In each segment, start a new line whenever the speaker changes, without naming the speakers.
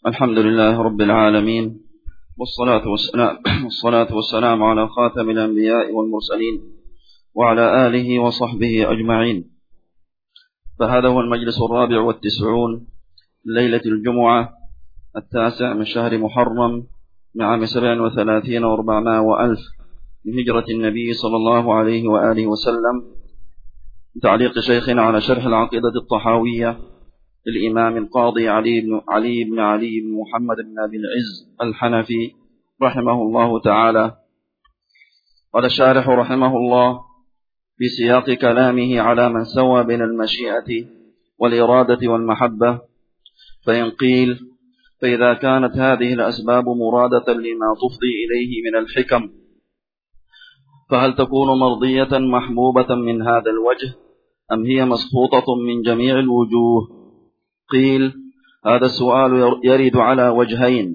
الحمد لله رب العالمين، والصلاة والسلام على خاتم الأنبياء والمرسلين وعلى آله وصحبه أجمعين. فهذا هو المجلس 94 ليلة الجمعة 9 من شهر محرم من عام 37 و400 وألف من هجرة النبي صلى الله عليه وآله وسلم، تعليق شيخنا على شرح العقيدة الطحاوية للإمام القاضي علي بن محمد بن أبي العز الحنفي رحمه الله تعالى. قال الشارح رحمه الله في سياق كلامه على من سوى بين المشيئة والإرادة والمحبة، فإن قيل: فإذا كانت هذه الأسباب مرادة لما تفضي إليه من الحكم، فهل تكون مرضية محبوبة من هذا الوجه، أم هي مسقوطة من جميع الوجوه؟ قيل: هذا السؤال يرد على وجهين،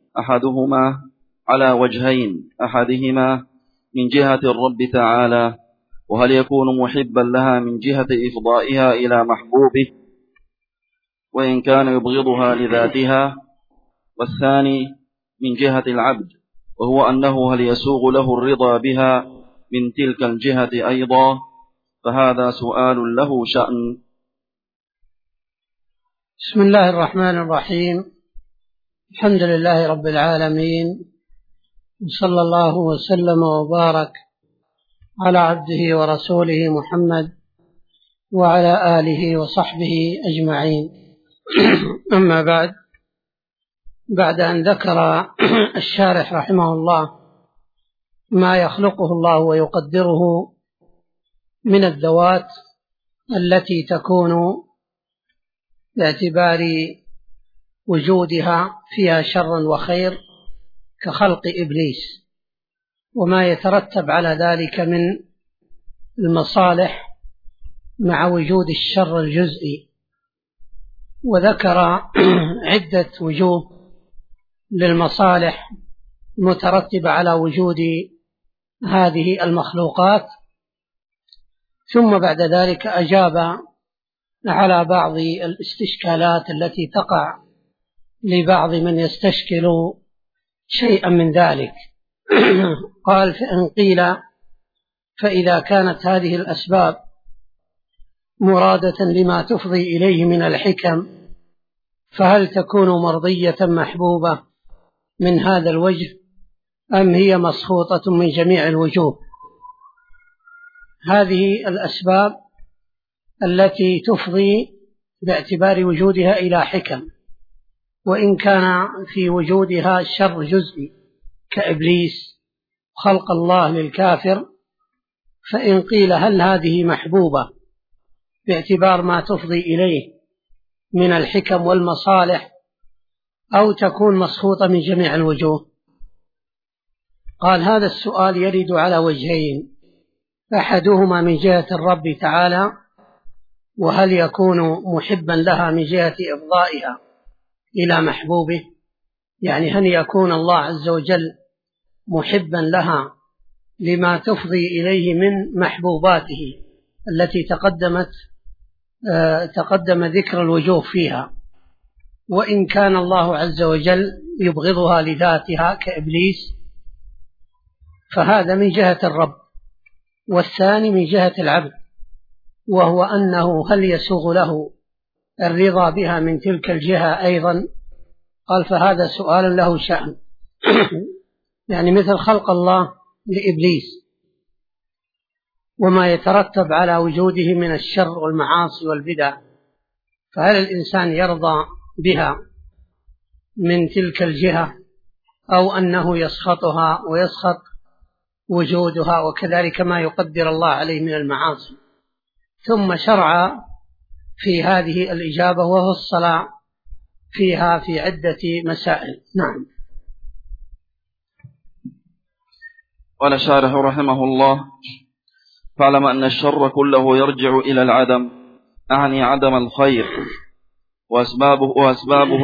أحدهما من جهة الرب تعالى، وهل يكون محبا لها من جهة إفضائها إلى محبوبه وإن كان يبغضها لذاتها، والثاني من جهة العبد، وهو أنه هل يسوغ له الرضا بها من تلك الجهة أيضا، فهذا سؤال له شأن.
بسم الله الرحمن الرحيم. الحمد لله رب العالمين، صلى الله وسلم وبارك على عبده ورسوله محمد وعلى آله وصحبه أجمعين. أما بعد أن ذكر الشارح رحمه الله ما يخلقه الله ويقدره من الذوات التي تكون باعتبار وجودها فيها شر وخير كخلق إبليس، وما يترتب على ذلك من المصالح مع وجود الشر الجزئي، وذكر عدة وجوه للمصالح المترتبة على وجود هذه المخلوقات، ثم بعد ذلك أجاب على بعض الاستشكالات التي تقع لبعض من يستشكل شيئا من ذلك. قال: فإن قيل: فإذا كانت هذه الأسباب مرادة لما تفضي إليه من الحكم، فهل تكون مرضية محبوبة من هذا الوجه، أم هي مسخوطة من جميع الوجوه؟ هذه الأسباب التي تفضي باعتبار وجودها إلى حكم، وإن كان في وجودها شر جزئي كإبليس خلق الله للكافر، فإن قيل: هل هذه محبوبة باعتبار ما تفضي إليه من الحكم والمصالح، أو تكون مسخوطة من جميع الوجوه؟ قال: هذا السؤال يرد على وجهين، أحدهما من جهة الرب تعالى، وهل يكون محبا لها من جهة إفضائها إلى محبوبه، يعني هل يكون الله عز وجل محبا لها لما تفضي إليه من محبوباته التي تقدم ذكر الوجوه فيها، وإن كان الله عز وجل يبغضها لذاتها كإبليس، فهذا من جهة الرب. والثاني من جهة العبد، وهو أنه هل يسوغ له الرضا بها من تلك الجهة أيضا؟ قال: فهذا سؤال له شأن. يعني مثل خلق الله لإبليس وما يترتب على وجوده من الشر والمعاصي والبدع، فهل الإنسان يرضى بها من تلك الجهة، أو أنه يسخطها ويسخط وجودها، وكذلك ما يقدر الله عليه من المعاصي؟ ثم شرع في هذه الإجابة وفصل فيها في عدة مسائل. نعم.
قال الشارح رحمه الله: فاعلم أن الشر كله يرجع إلى العدم، أعني عدم الخير وأسبابه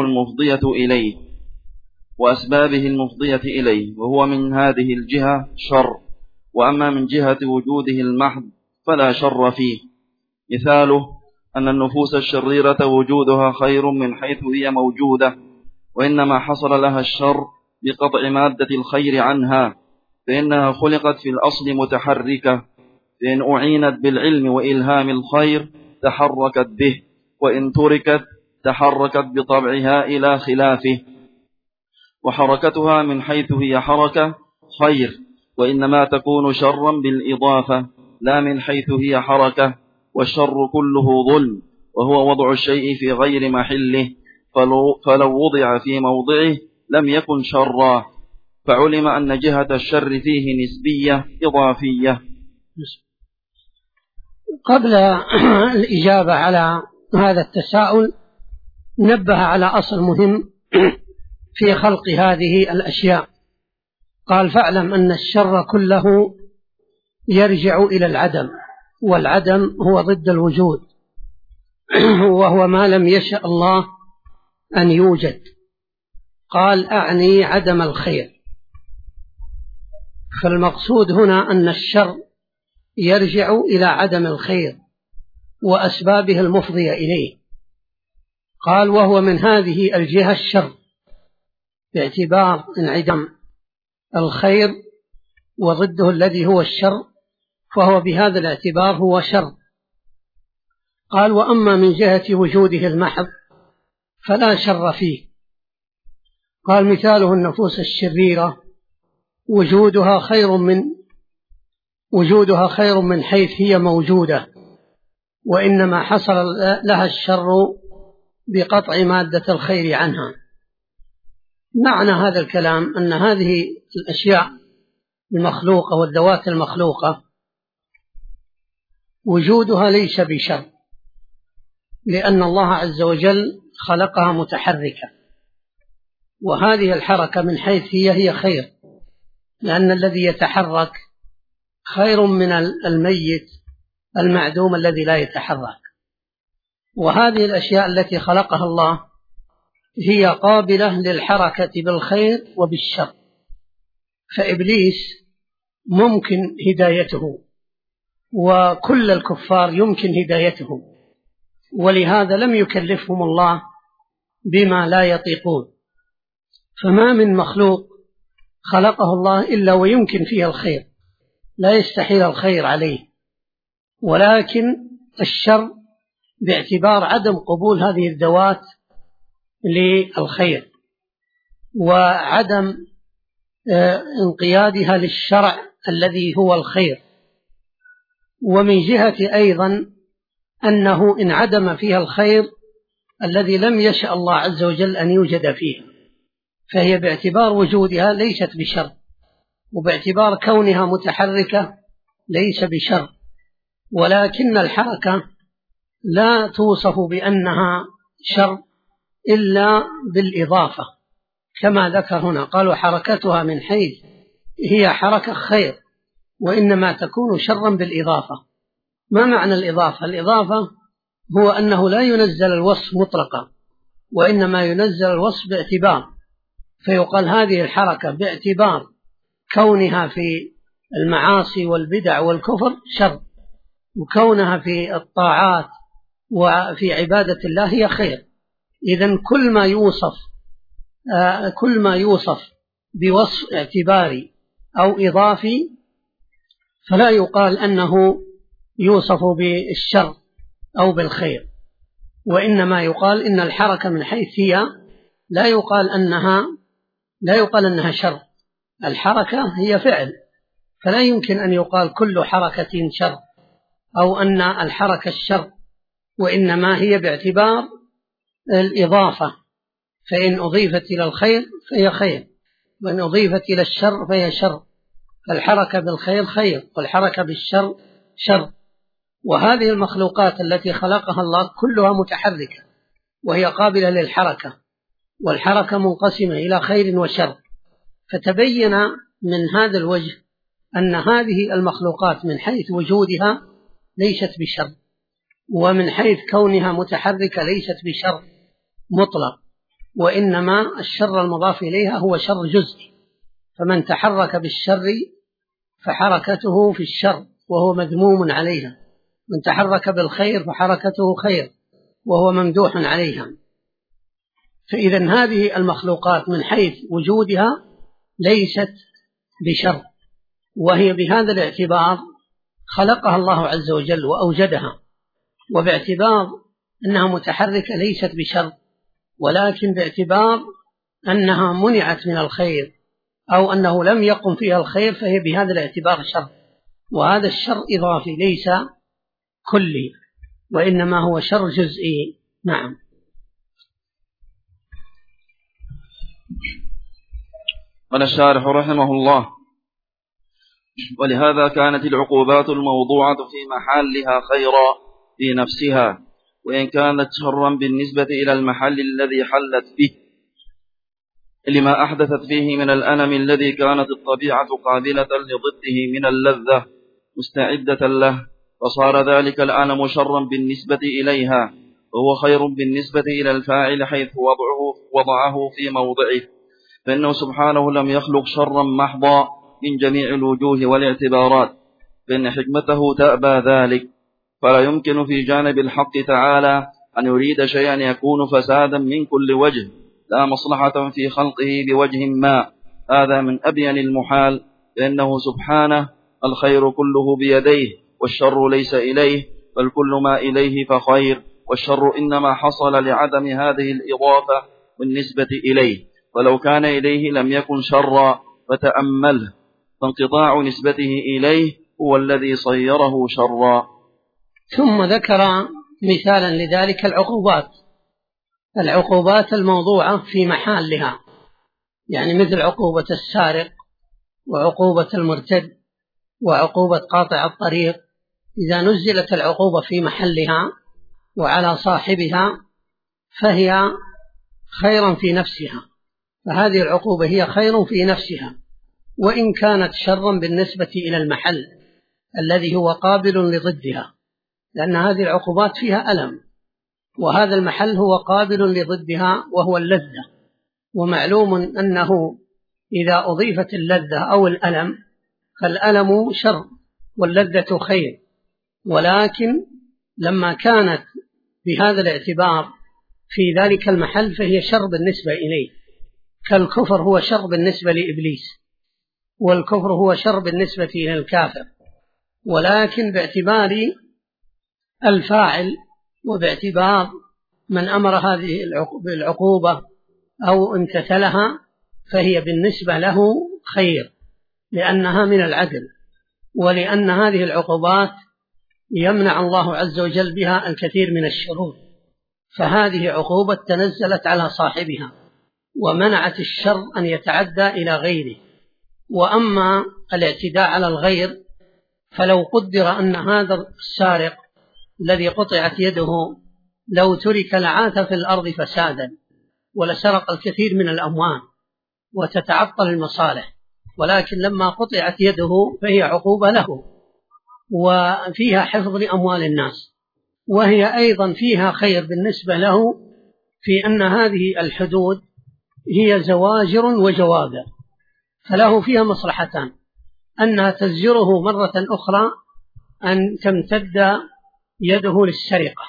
المفضية إليه، وهو من هذه الجهة شر، وأما من جهة وجوده المحض فلا شر فيه. مثاله أن النفوس الشريرة وجودها خير من حيث هي موجودة، وإنما حصل لها الشر بقطع مادة الخير عنها، فإنها خلقت في الأصل متحركة، فإن أعينت بالعلم وإلهام الخير تحركت به، وإن تركت تحركت بطبعها إلى خلافه. وحركتها من حيث هي حركة خير، وإنما تكون شرا بالإضافة لا من حيث هي حركة، والشر كله ظلم، وهو وضع الشيء في غير محله، فلو وضع في موضعه لم يكن شرا، فعلم أن جهة الشر فيه نسبية إضافية.
قبل الإجابة على هذا التساؤل نبه على أصل مهم في خلق هذه الأشياء. قال: فاعلم أن الشر كله يرجع إلى العدم، والعدم هو ضد الوجود، وهو ما لم يشأ الله أن يوجد. قال: أعني عدم الخير. فالمقصود هنا أن الشر يرجع إلى عدم الخير وأسبابه المفضية إليه. قال: وهو من هذه الجهة الشر، باعتبار انعدام الخير وضده الذي هو الشر، فهو بهذا الاعتبار هو شر. قال: وأما من جهة وجوده المحض فلا شر فيه. قال: مثاله النفوس الشريرة وجودها خير من حيث هي موجودة، وإنما حصل لها الشر بقطع مادة الخير عنها. معنى هذا الكلام أن هذه الأشياء المخلوقة والذوات المخلوقة وجودها ليس بشر، لأن الله عز وجل خلقها متحركة، وهذه الحركة من حيث هي خير، لأن الذي يتحرك خير من الميت المعدوم الذي لا يتحرك. وهذه الأشياء التي خلقها الله هي قابلة للحركة بالخير وبالشر، فإبليس ممكن هدايته، وكل الكفار يمكن هدايتهم، ولهذا لم يكلفهم الله بما لا يطيقون. فما من مخلوق خلقه الله إلا ويمكن فيه الخير، لا يستحيل الخير عليه، ولكن الشر باعتبار عدم قبول هذه الذوات للخير وعدم انقيادها للشرع الذي هو الخير. ومن جهة أيضا أنه انعدم فيها الخير الذي لم يشأ الله عز وجل أن يوجد فيها، فهي باعتبار وجودها ليست بشر، وباعتبار كونها متحركة ليس بشر، ولكن الحركة لا توصف بأنها شر إلا بالإضافة كما ذكر هنا. قالوا: حركتها من حيث هي حركة خير، وإنما تكون شرا بالإضافة. ما معنى الإضافة؟ الإضافة هو أنه لا ينزل الوصف مطلقا، وإنما ينزل الوصف باعتبار، فيقال هذه الحركة باعتبار كونها في المعاصي والبدع والكفر شر، وكونها في الطاعات وفي عبادة الله هي خير. إذن كل ما يوصف بوصف اعتباري أو إضافي فلا يقال أنه يوصف بالشر أو بالخير، وإنما يقال إن الحركة من حيث هي لا يقال أنها شر. الحركة هي فعل، فلا يمكن أن يقال كل حركة شر أو أن الحركة الشر، وإنما هي باعتبار الإضافة، فإن أضيفت إلى الخير فهي خير، وإن أضيفت إلى الشر فهي شر. فالحركة بالخير خير، والحركة بالشر شر. وهذه المخلوقات التي خلقها الله كلها متحركة وهي قابلة للحركة، والحركة منقسمة إلى خير وشر. فتبين من هذا الوجه أن هذه المخلوقات من حيث وجودها ليست بشر، ومن حيث كونها متحركة ليست بشر مطلق، وإنما الشر المضاف إليها هو شر جزئي. فمن تحرك بالشر فحركته في الشر وهو مذموم عليها، من تحرك بالخير فحركته خير وهو ممدوح عليها. فإذا هذه المخلوقات من حيث وجودها ليست بشر، وهي بهذا الاعتبار خلقها الله عز وجل وأوجدها، وباعتبار أنها متحركة ليست بشر، ولكن باعتبار أنها منعت من الخير أو أنه لم يقم فيها الخير فهي بهذا الاعتبار شر، وهذا الشر إضافي ليس كلي، وإنما هو شر جزئي. نعم.
قال الشارح رحمه الله: ولهذا كانت العقوبات الموضوعة في محلها خيرا في نفسها، وإن كانت شرا بالنسبة إلى المحل الذي حلت فيه، لما أحدثت فيه من الألم الذي كانت الطبيعة قابلة لضده من اللذة مستعدة له، فصار ذلك الألم شرا بالنسبة إليها، وهو خير بالنسبة إلى الفاعل حيث وضعه في موضعه، فإنه سبحانه لم يخلق شرا محضا من جميع الوجوه والاعتبارات، فإن حكمته تأبى ذلك، فلا يمكن في جانب الحق تعالى أن يريد شيئا يكون فسادا من كل وجه، لا مصلحة في خلقه بوجه ما، هذا من أبين المحال، لأنه سبحانه الخير كله بيديه، والشر ليس إليه، بل كل ما إليه فخير، والشر إنما حصل لعدم هذه الإضافة بالنسبة إليه، ولو كان إليه لم يكن شرا، فتأمله، فانقطاع نسبته إليه هو الذي صيره شرا.
ثم ذكر مثالا لذلك العقوبات الموضوعة في محلها، يعني مثل عقوبة السارق، وعقوبة المرتد، وعقوبة قاطع الطريق، إذا نزلت العقوبة في محلها وعلى صاحبها فهي خيرا في نفسها، فهذه العقوبة هي خير في نفسها، وإن كانت شرا بالنسبة إلى المحل الذي هو قابل لضدها، لأن هذه العقوبات فيها ألم، وهذا المحل هو قابل لضدها وهو اللذة، ومعلوم أنه إذا أضيفت اللذة أو الألم فالألم شر واللذة خير، ولكن لما كانت بهذا الاعتبار في ذلك المحل فهي شر بالنسبة إليه، كالكفر هو شر بالنسبة لإبليس، والكفر هو شر بالنسبة إلى الكافر، ولكن باعتبار الفاعل وباعتبار من أمر هذه العقوبة أو امتثلها فهي بالنسبة له خير، لأنها من العدل، ولأن هذه العقوبات يمنع الله عز وجل بها الكثير من الشرور، فهذه عقوبة تنزلت على صاحبها ومنعت الشر أن يتعدى إلى غيره. وأما الاعتداء على الغير فلو قدر أن هذا السارق الذي قطعت يده لو ترك لعاث في الأرض فسادا ولسرق الكثير من الأموال وتتعطل المصالح، ولكن لما قطعت يده فهي عقوبة له وفيها حفظ لأموال الناس، وهي أيضا فيها خير بالنسبة له في أن هذه الحدود هي زواجر وجوابر، فله فيها مصلحتان: أنها تزجره مرة أخرى أن تمتد يده للسرقة،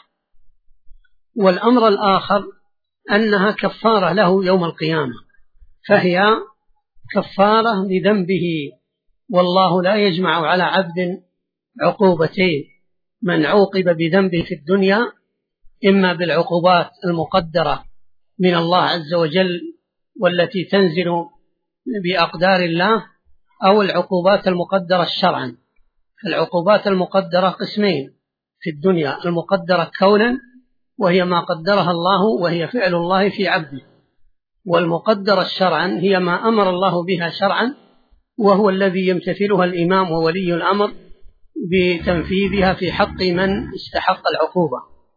والأمر الآخر أنها كفارة له يوم القيامة، فهي كفارة لذنبه، والله لا يجمع على عبد عقوبتين: من عوقب بذنبه في الدنيا إما بالعقوبات المقدرة من الله عز وجل والتي تنزل بأقدار الله، أو العقوبات المقدرة شرعا. فالعقوبات المقدرة قسمين في الدنيا: المقدرة كونا وهي ما قدرها الله وهي فعل الله في عبده، والمقدرة شرعا هي ما أمر الله بها شرعا وهو الذي يمتثلها الإمام وولي الأمر بتنفيذها في حق من استحق العقوبة،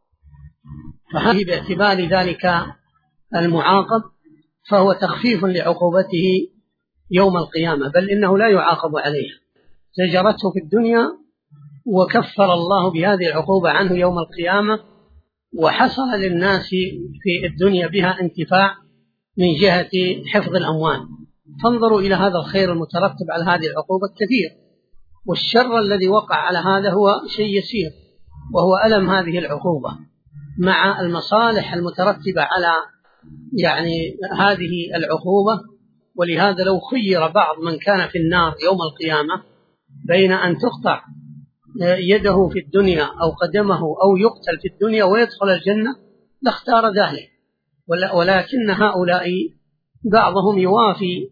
فهذه باعتبار ذلك المعاقب فهو تخفيف لعقوبته يوم القيامة، بل إنه لا يعاقب عليها، زجرته في الدنيا وكفر الله بهذه العقوبة عنه يوم القيامة، وحصل للناس في الدنيا بها انتفاع من جهة حفظ الأموال. فانظروا إلى هذا الخير المترتب على هذه العقوبة كثير، والشر الذي وقع على هذا هو شيء يسير، وهو ألم هذه العقوبة مع المصالح المترتبة على يعني هذه العقوبة. ولهذا لو خير بعض من كان في النار يوم القيامة بين أن تقطع يده في الدنيا أو قدمه أو يقتل في الدنيا ويدخل الجنة لاختار ذلك، ولكن هؤلاء بعضهم يوافي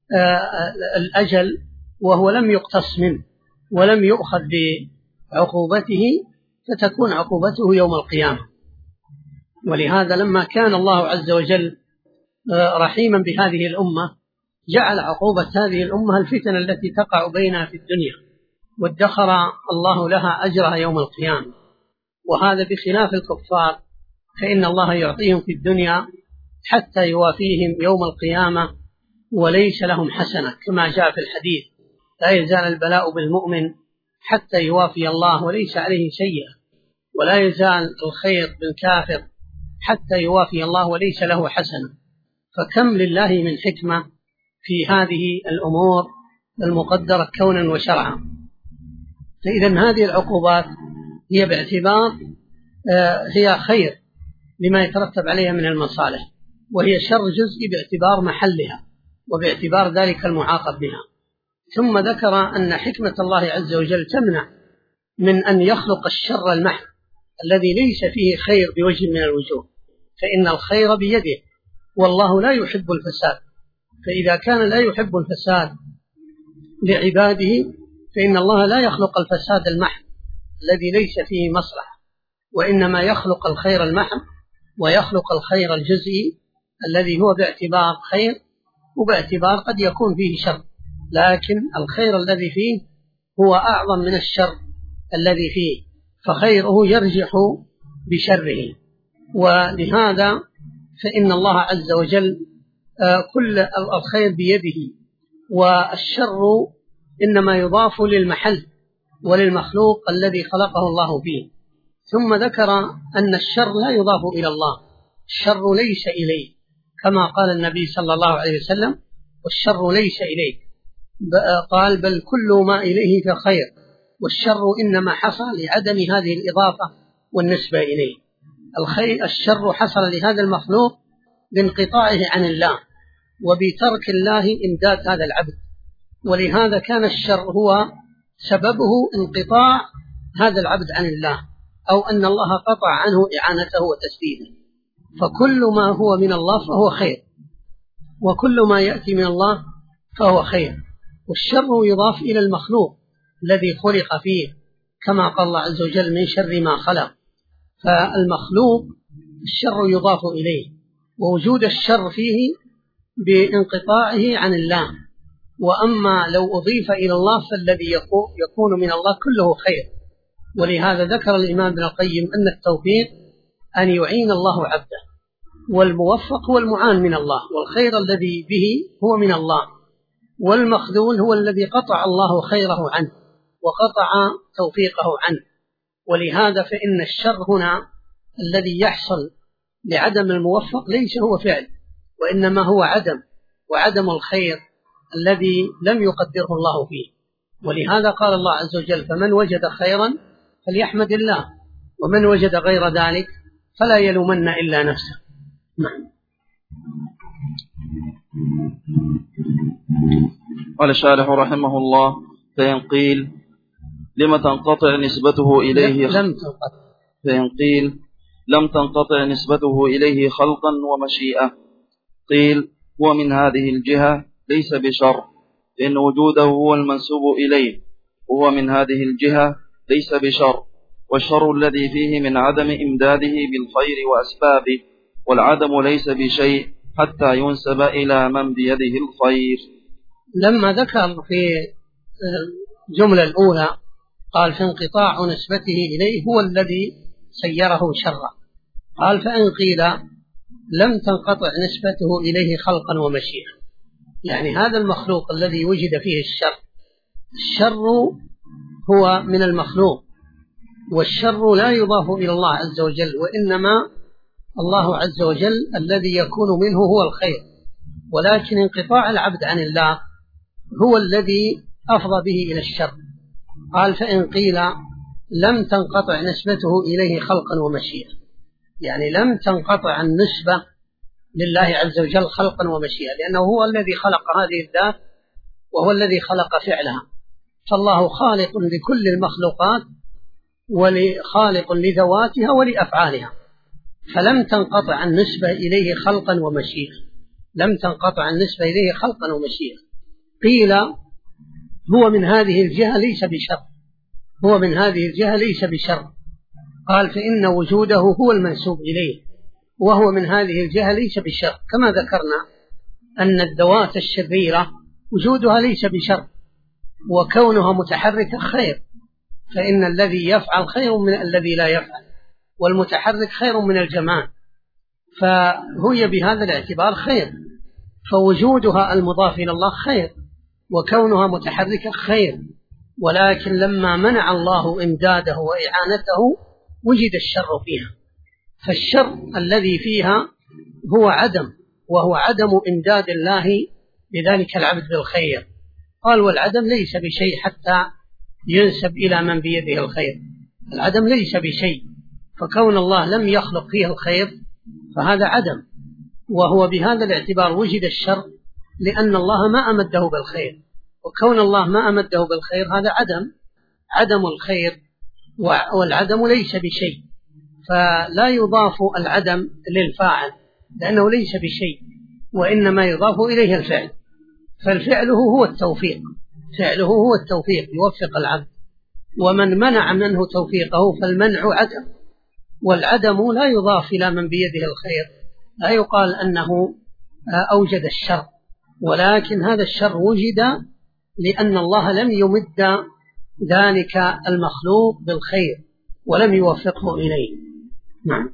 الأجل وهو لم يقتص منه ولم يؤخذ بعقوبته، فتكون عقوبته يوم القيامة. ولهذا لما كان الله عز وجل رحيما بهذه الأمة جعل عقوبة هذه الأمة الفتن التي تقع بينها في الدنيا، وادخر الله لها أجرها يوم القيامة. وهذا بخلاف الكفار، فإن الله يعطيهم في الدنيا حتى يوافيهم يوم القيامة وليس لهم حسنة، كما جاء في الحديث: لا يزال البلاء بالمؤمن حتى يوافي الله وليس عليه سيئة، ولا يزال الخير بالكافر حتى يوافي الله وليس له حسنة. فكم لله من حكمة في هذه الأمور المقدرة كونا وشرعا. فإذن هذه العقوبات هي باعتبار هي خير لما يترتب عليها من المصالح، وهي شر جزئي باعتبار محلها وباعتبار ذلك المعاقب بها. ثم ذكر أن حكمة الله عز وجل تمنع من أن يخلق الشر المحض الذي ليس فيه خير بوجه من الوجوه، فإن الخير بيده والله لا يحب الفساد. فإذا كان لا يحب الفساد لعباده فإن الله لا يخلق الفساد المحض الذي ليس فيه مصلحة، وإنما يخلق الخير المحض ويخلق الخير الجزئي الذي هو باعتبار خير وباعتبار قد يكون فيه شر، لكن الخير الذي فيه هو أعظم من الشر الذي فيه، فخيره يرجح بشره. ولهذا فإن الله عز وجل كل الخير بيده، والشر إنما يضاف للمحل وللمخلوق الذي خلقه الله فيه. ثم ذكر أن الشر لا يضاف إلى الله، الشر ليس إليه، كما قال النبي صلى الله عليه وسلم: والشر ليس إليك، قال: بل كل ما إليه فخير، والشر إنما حصل لعدم هذه الإضافة والنسبة إليه. الشر حصل لهذا المخلوق بانقطاعه عن الله وبترك الله إمداد هذا العبد، ولهذا كان الشر هو سببه انقطاع هذا العبد عن الله، أو أن الله قطع عنه إعانته وتسديده. فكل ما هو من الله فهو خير، وكل ما يأتي من الله فهو خير. والشر يضاف إلى المخلوق الذي خلق فيه، كما قال الله عز وجل: من شر ما خلق. فالمخلوق الشر يضاف إليه، ووجود الشر فيه بانقطاعه عن الله. وأما لو أضيف إلى الله فالذي يكون من الله كله خير. ولهذا ذكر الإمام ابن القيم أن التوفيق أن يعين الله عبده، والموفق هو المعان من الله، والخير الذي به هو من الله، والمخذول هو الذي قطع الله خيره عنه وقطع توفيقه عنه. ولهذا فإن الشر هنا الذي يحصل لعدم الموفق ليس هو فعل، وإنما هو عدم، وعدم الخير الذي لم يقدره الله فيه. ولهذا قال الله عز وجل: فمن وجد خيرا فليحمد الله، ومن وجد غير ذلك فلا يلومن إلا نفسه. نعم.
قال الشارح رحمه الله: فإن قيل لم تنقطع نسبته إليه فإن قيل لم تنقطع نسبته إليه خلقا ومشيئة، قيل: هو من هذه الجهة ليس بشر، إن وجوده هو المنسوب إليه، وهو من هذه الجهة ليس بشر، والشر الذي فيه من عدم إمداده بالخير وأسبابه، والعدم ليس بشيء حتى ينسب إلى من بيده الخير.
لما ذكر في الجملة الأولى قال: فانقطاع نسبته إليه هو الذي سيره شرا، قال: فإن قيل لم تنقطع نسبته إليه خلقا ومشيئة، يعني هذا المخلوق الذي وجد فيه الشر هو من المخلوق، والشر لا يضاف إلى الله عز وجل، وإنما الله عز وجل الذي يكون منه هو الخير، ولكن انقطاع العبد عن الله هو الذي أفضى به إلى الشر. قال: فإن قيل لم تنقطع نسبته إليه خلقا ومشيئة، يعني لم تنقطع النسبة لله عز وجل خلقا ومشيئة، لأنه هو الذي خلق هذه الذات وهو الذي خلق فعلها. فالله خالق لكل المخلوقات وخالق لذواتها ولأفعالها، فلم تنقطع النسبة إليه خلقا ومشيئة، لم تنقطع النسبة إليه خلقا ومشيئة. قيل هو من هذه الجهة ليس بشر، هو من هذه الجهة ليس بشر، قال فإن وجوده هو المنسوب إليه، وهو من هذه الجهة ليس بشر، كما ذكرنا أن الذوات الشريرة وجودها ليس بشر، وكونها متحركة خير، فإن الذي يفعل خير من الذي لا يفعل، والمتحرك خير من الجماد، فهي بهذا الاعتبار خير، فوجودها المضاف إلى الله خير، وكونها متحركة خير. ولكن لما منع الله إمداده وإعانته وجد الشر فيها، فالشر الذي فيها هو عدم، وهو عدم إمداد الله لذلك العبد بالخير. قال والعدم ليس بشيء حتى ينسب إلى من بيده الخير، العدم ليس بشيء، فكون الله لم يخلق فيه الخير فهذا عدم، وهو بهذا الاعتبار وجد الشر لأن الله ما أمده بالخير، وكون الله ما أمده بالخير هذا عدم الخير، والعدم ليس بشيء، فلا يضاف العدم للفاعل لأنه ليس بشيء، وإنما يضاف إليه الفعل، فالفعل هو التوفيق، فعله هو التوفيق يوفق العبد، ومن منع منه توفيقه فالمنع عدم، والعدم لا يضاف إلى من بيده الخير، لا يقال أنه أوجد الشر، ولكن هذا الشر وجد لأن الله لم يمد ذلك المخلوق بالخير ولم يوفقه إليه. نعم.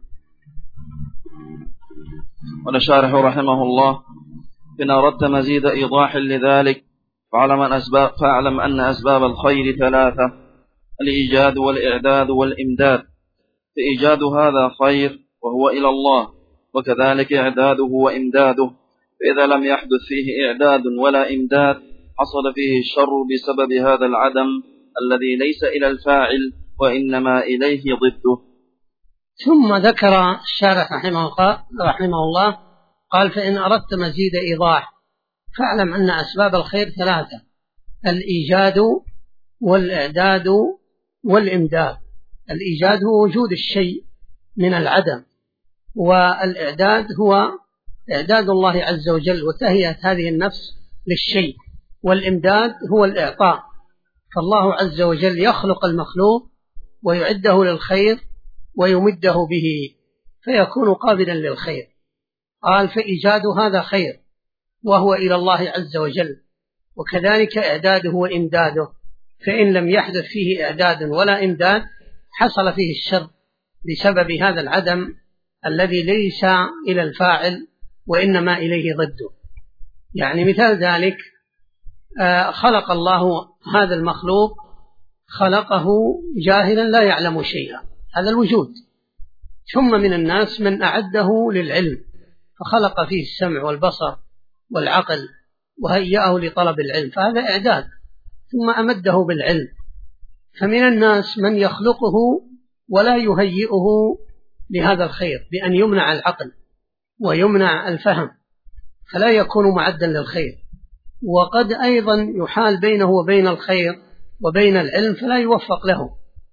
قال الشارح رحمه الله: إن أردت مزيد إيضاح لذلك فاعلم أن أسباب الخير ثلاثة: الإيجاد والإعداد والإمداد. فإيجاد هذا خير وهو إلى الله، وكذلك إعداده وإمداده، فإذا لم يحدث فيه إعداد ولا إمداد حصل فيه الشر بسبب هذا العدم الذي ليس إلى الفاعل وإنما إليه ضده.
ثم ذكر الشارح رحمه الله قال: فإن أردت مزيد إيضاح فاعلم أن أسباب الخير ثلاثة: الإيجاد والإعداد والإمداد. الإيجاد هو وجود الشيء من العدم، والإعداد هو إعداد الله عز وجل وتهيئة هذه النفس للشيء، والإمداد هو الإعطاء، فالله عز وجل يخلق المخلوق ويعده للخير ويمده به فيكون قابلا للخير. قال: فإيجاد هذا خير وهو إلى الله عز وجل، وكذلك إعداده وإمداده، فإن لم يحدث فيه إعداد ولا إمداد حصل فيه الشر بسبب هذا العدم الذي ليس إلى الفاعل وإنما إليه ضده. يعني مثال ذلك: خلق الله هذا المخلوق، خلقه جاهلا لا يعلم شيئا، هذا الوجود. ثم من الناس من أعده للعلم فخلق فيه السمع والبصر والعقل وهيأه لطلب العلم، فهذا إعداد، ثم أمده بالعلم. فمن الناس من يخلقه ولا يهيئه لهذا الخير بأن يمنع العقل ويمنع الفهم فلا يكون معدا للخير، وقد أيضا يحال بينه وبين الخير وبين العلم فلا يوفق له.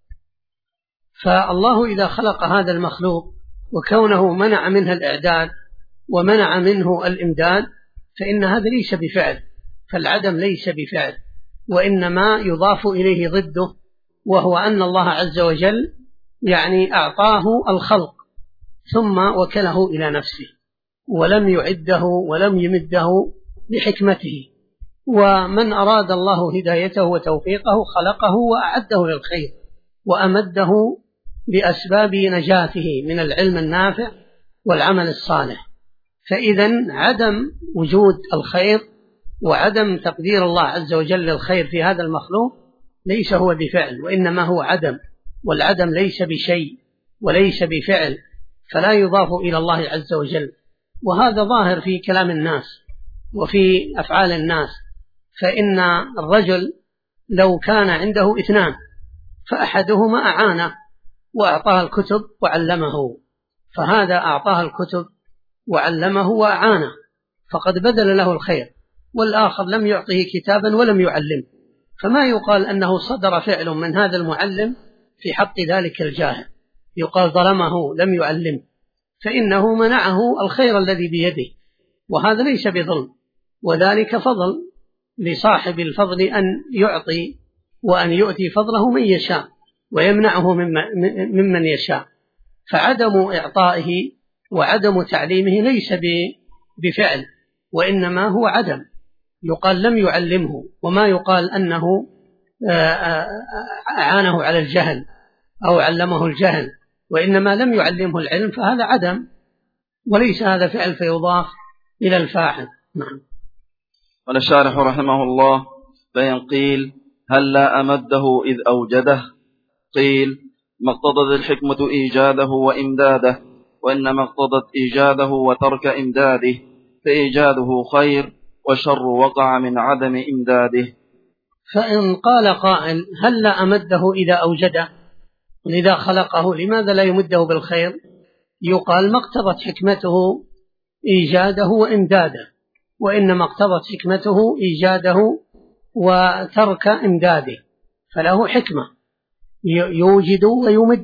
فالله إذا خلق هذا المخلوق وكونه منع منه الإعداد ومنع منه الإمداد فإن هذا ليس بفعل، فالعدم ليس بفعل، وإنما يضاف إليه ضده، وهو أن الله عز وجل يعني أعطاه الخلق ثم وكله إلى نفسه ولم يعده ولم يمده بحكمته. ومن أراد الله هدايته وتوفيقه خلقه وأعده للخير وأمده بأسباب نجاته من العلم النافع والعمل الصالح. فإذن عدم وجود الخير وعدم تقدير الله عز وجل للخير في هذا المخلوق ليس هو بفعل وإنما هو عدم، والعدم ليس بشيء وليس بفعل، فلا يضاف إلى الله عز وجل. وهذا ظاهر في كلام الناس وفي أفعال الناس، فإن الرجل لو كان عنده اثنان فأحدهما أعانه وأعطاه الكتب وعلمه، فهذا أعطاه الكتب وعلمه وأعانه فقد بذل له الخير، والآخر لم يعطه كتابا ولم يعلم، فما يقال أنه صدر فعل من هذا المعلم في حق ذلك الجاهل، يقال ظلمه لم يعلم، فإنه منعه الخير الذي بيده، وهذا ليس بظلم، وذلك فضل لصاحب الفضل أن يعطي وأن يؤتي فضله من يشاء ويمنعه ممن يشاء، فعدم إعطائه وعدم تعليمه ليس بفعل، وإنما هو عدم، يقال لم يعلمه، وما يقال أنه أعانه على الجهل أو علمه الجهل، وإنما لم يعلمه العلم، فهذا عدم وليس هذا فعل فيضاف إلى الفاعل. نعم.
قال الشارح رحمه الله: فإن قيل هل لا أمده إذ أوجده؟ قيل: ما اقتضت الحكمة إيجاده وإمداده، وإنما اقتضت إيجاده وترك إمداده، فإيجاده خير والشر وقع من عدم إمداده.
فإن قال قائل هل لا أمده إذا أوجده، إذا خلقه لماذا لا يمده بالخير؟ يقال ما اقتضت حكمته إيجاده وإمداده، وإنما اقتضت حكمته إيجاده وترك إمداده، فله حكمة يوجد ويمد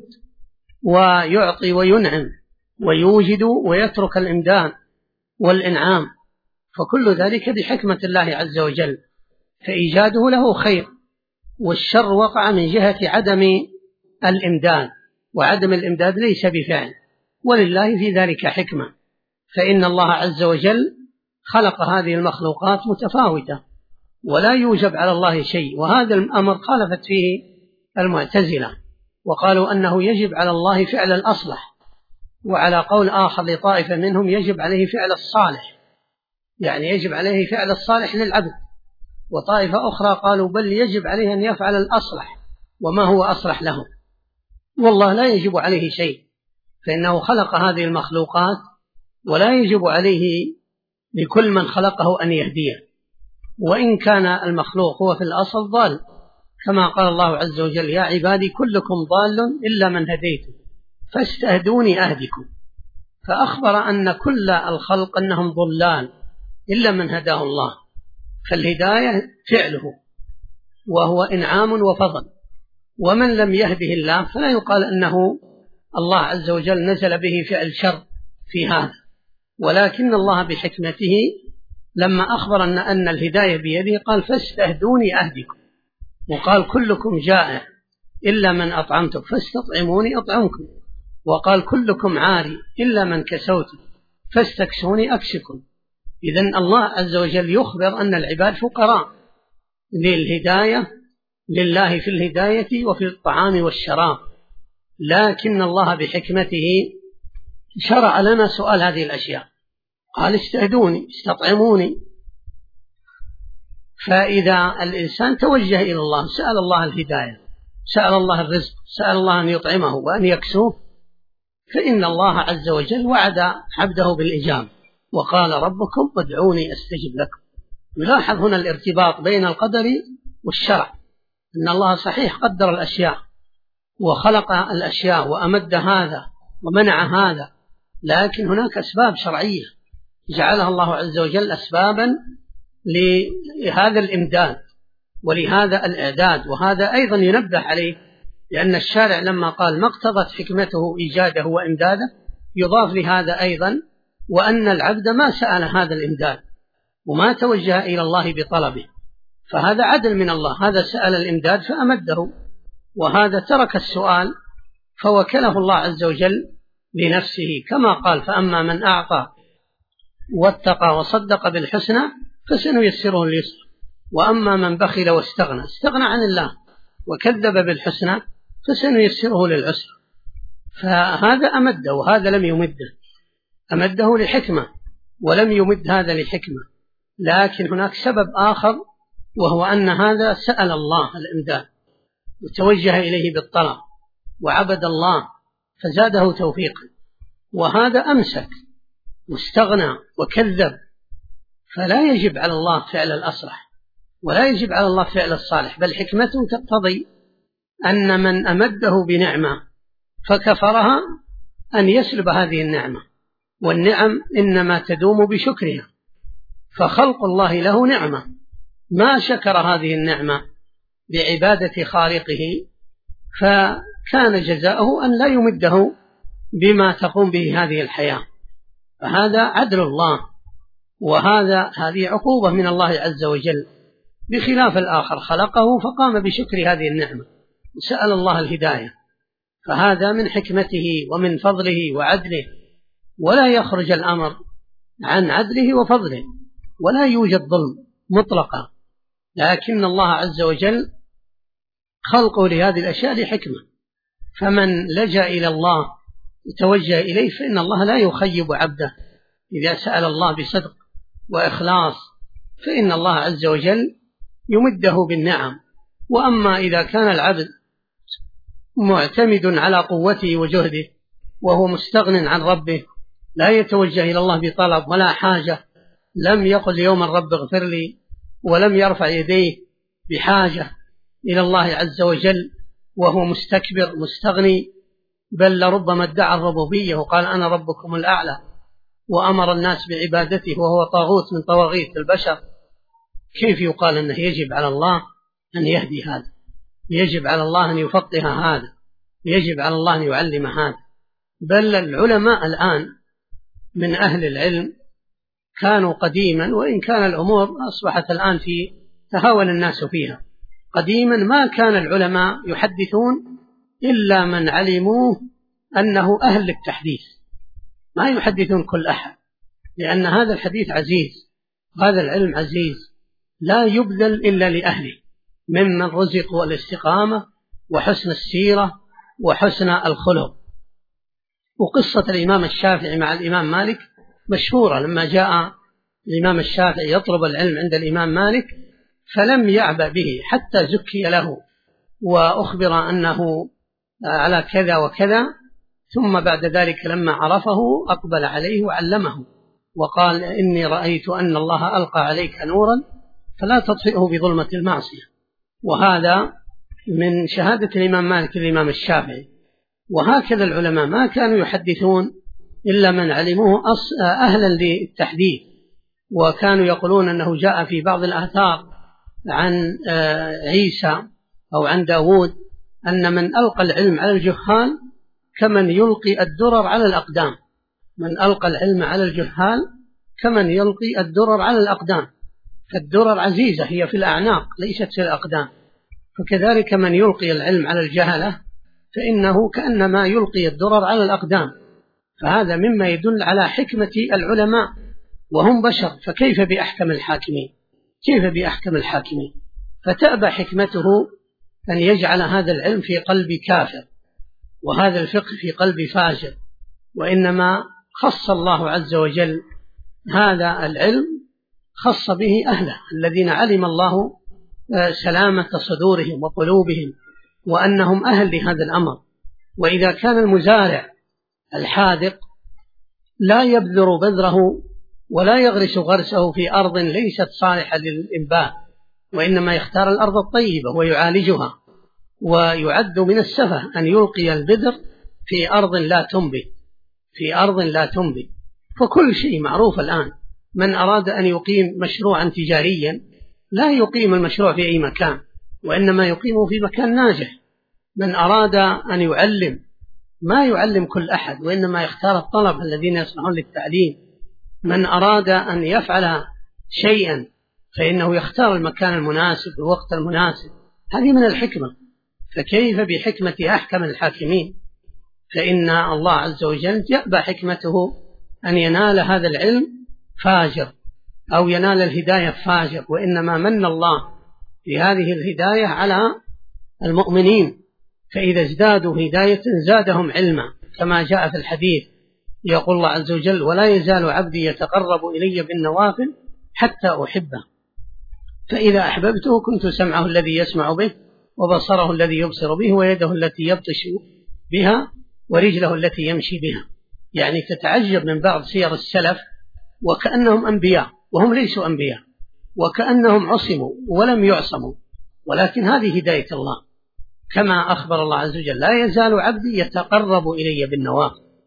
ويعطي وينعم، ويوجد ويترك الإمداد والإنعام، فكل ذلك بحكمة الله عز وجل، فإيجاده له خير، والشر وقع من جهة عدم الإمداد، وعدم الإمداد ليس بفعل، ولله في ذلك حكمة، فإن الله عز وجل خلق هذه المخلوقات متفاوتة ولا يوجب على الله شيء، وهذا الأمر خالفت فيه المعتزلة، وقالوا أنه يجب على الله فعل الأصلح، وعلى قول آخر لطائفة منهم يجب عليه فعل الصالح، يعني يجب عليه فعل الصالح للعبد، وطائفة أخرى قالوا بل يجب عليه أن يفعل الأصلح وما هو أصلح له، والله لا يجب عليه شيء، فإنه خلق هذه المخلوقات ولا يجب عليه لكل من خلقه أن يهديه، وإن كان المخلوق هو في الأصل ضال، كما قال الله عز وجل: يا عبادي كلكم ضال إلا من هديته فاستهدوني أهدكم، فأخبر أن كل الخلق أنهم ضلال إلا من هداه الله، فالهداية فعله وهو إنعام وفضل، ومن لم يهده الله فلا يقال أنه الله عز وجل نزل به فعل شر في هذا، ولكن الله بحكمته لما أخبر أن الهداية بيده قال: فاستهدوني أهدكم، وقال: كلكم جائع إلا من أطعمتم فاستطعموني أطعمكم، وقال: كلكم عاري إلا من كسوتم فاستكسوني أكسكم. إذن الله عز وجل يخبر أن العباد فقراء للهداية لله في الهداية وفي الطعام والشراب، لكن الله بحكمته شرع لنا سؤال هذه الأشياء، قال: استهدوني استطعموني. فإذا الإنسان توجه إلى الله سأل الله الهداية، سأل الله الرزق، سأل الله أن يطعمه وأن يكسوه، فإن الله عز وجل وعد عبده بالإجابة، وقال: ربكم ادعوني أستجب لكم. نلاحظ هنا الارتباط بين القدر والشرع، أن الله صحيح قدر الأشياء وخلق الأشياء وأمد هذا ومنع هذا، لكن هناك أسباب شرعية جعلها الله عز وجل أسبابا لهذا الإمداد ولهذا الإعداد، وهذا أيضا ينبه عليه، لأن الشارع لما قال ما اقتضت حكمته إيجاده وإمداده يضاف لهذا أيضا وأن العبد ما سأل هذا الإمداد وما توجه إلى الله بطلبه، فهذا عدل من الله، هذا سأل الإمداد فأمده، وهذا ترك السؤال فوكله الله عز وجل لنفسه، كما قال: فأما من أعطى واتقى وصدق بالحسنى فسنيسره لليسر، وأما من بخل واستغنى استغنى عن الله وكذب بالحسنى فسنيسره للعسر. فهذا أمده وهذا لم يمده، أمده لحكمة ولم يمد هذا لحكمة، لكن هناك سبب آخر، وهو أن هذا سأل الله الإمداد وتوجه إليه بالطلب وعبد الله فزاده توفيقا، وهذا أمسك واستغنى وكذب، فلا يجب على الله فعل الأصلح ولا يجب على الله فعل الصالح، بل حكمته تقتضي أن من أمده بنعمة فكفرها أن يسلب هذه النعمة، والنعم إنما تدوم بشكرها، فخلق الله له نعمة، ما شكر هذه النعمة بعبادة خالقه فكان جزاؤه أن لا يمده بما تقوم به هذه الحياة، فهذا عدل الله، هذه عقوبة من الله عز وجل، بخلاف الآخر خلقه فقام بشكر هذه النعمة وسأل الله الهداية، فهذا من حكمته ومن فضله وعدله، ولا يخرج الأمر عن عدله وفضله، ولا يوجد ظلم مطلقا، لكن الله عز وجل خلقه لهذه الأشياء لحكمة، فمن لجأ إلى الله وتوجه إليه فإن الله لا يخيب عبده، إذا سأل الله بصدق وإخلاص فإن الله عز وجل يمده بالنعم. وأما إذا كان العبد معتمد على قوته وجهده وهو مستغن عن ربه، لا يتوجه إلى الله بطلب ولا حاجة، لم يقل يوما رب اغفر لي، ولم يرفع يديه بحاجة إلى الله عز وجل، وهو مستكبر مستغني، بل لربما ادعى الربوبية وقال أنا ربكم الأعلى، وأمر الناس بعبادته وهو طاغوت من طواغيت البشر، كيف يقال أنه يجب على الله أن يهدي هذا، يجب على الله أن يفقه هذا، يجب على الله أن يعلم هذا؟ بل العلماء الآن من أهل العلم كانوا قديما، وإن كان الأمور أصبحت الآن في تهاون الناس فيها، قديما ما كان العلماء يحدثون إلا من علموه أنه أهل للتحديث، ما يحدثون كل أحد، لأن هذا الحديث عزيز، هذا العلم عزيز لا يبذل إلا لأهله، ممن رزقوا الاستقامة وحسن السيرة وحسن الخلق. وقصة الإمام الشافعي مع الإمام مالك مشهورة، لما جاء الإمام الشافعي يطلب العلم عند الإمام مالك فلم يعبأ به حتى زكي له وأخبر أنه على كذا وكذا، ثم بعد ذلك لما عرفه أقبل عليه وعلمه وقال إني رأيت أن الله ألقى عليك نورا فلا تطفئه بظلمة المعصية. وهذا من شهادة الإمام مالك الإمام الشافعي. وهكذا العلماء ما كانوا يحدثون إلا من علموه أهلا للتحديث، وكانوا يقولون أنه جاء في بعض الآثار عن عيسى أو عن داود أن من ألقى العلم على الجهال كمن يلقي الدرر على الأقدام، من ألقى العلم على الجهال كمن يلقي الدرر على الأقدام، فالدرر عزيزة هي في الأعناق ليست في الأقدام، فكذلك من يلقي العلم على الجهلة فإنه كأنما يلقي الدرر على الأقدام. فهذا مما يدل على حكمة العلماء، وهم بشر، فكيف بأحكم الحاكمين؟ كيف بأحكم الحاكمين؟ فتأبى حكمته أن يجعل هذا العلم في قلب كافر وهذا الفقه في قلب فاجر، وإنما خص الله عز وجل هذا العلم، خص به أهله الذين علم الله سلامة صدورهم وقلوبهم وأنهم أهل لهذا الأمر. وإذا كان المزارع الحاذق لا يبذر بذره ولا يغرس غرسه في أرض ليست صالحة للإنبات، وإنما يختار الأرض الطيبة ويعالجها، ويعد من السفه أن يلقي البذر في أرض لا تنبت، في أرض لا تنبت. فكل شيء معروف الآن، من أراد أن يقيم مشروعا تجاريا لا يقيم المشروع في أي مكان، وإنما يقيمه في مكان ناجح. من أراد أن يعلم ما يعلم كل أحد، وإنما يختار الطلبة الذين يصلحون للتعليم. من أراد أن يفعل شيئا فإنه يختار المكان المناسب والوقت المناسب، هذه من الحكمة. فكيف بحكمة أحكم الحاكمين؟ فإن الله عز وجل يأبى حكمته أن ينال هذا العلم فاجر أو ينال الهداية فاجر، وإنما من الله بهذه الهداية على المؤمنين، فإذا ازدادوا هداية زادهم علما، كما جاء في الحديث يقول الله عز وجل ولا يزال عبدي يتقرب إلي بالنوافل حتى أحبه، فإذا أحببته كنت سمعه الذي يسمع به وبصره الذي يبصر به ويده التي يبطش بها ورجله التي يمشي بها. يعني تتعجب من بعض سير السلف وكأنهم أنبياء وهم ليسوا أنبياء، وكأنهم عصموا ولم يعصموا، ولكن هذه هداية الله، كما أخبر الله عز وجل لا يزال عبدي يتقرب إلي بالنوافل.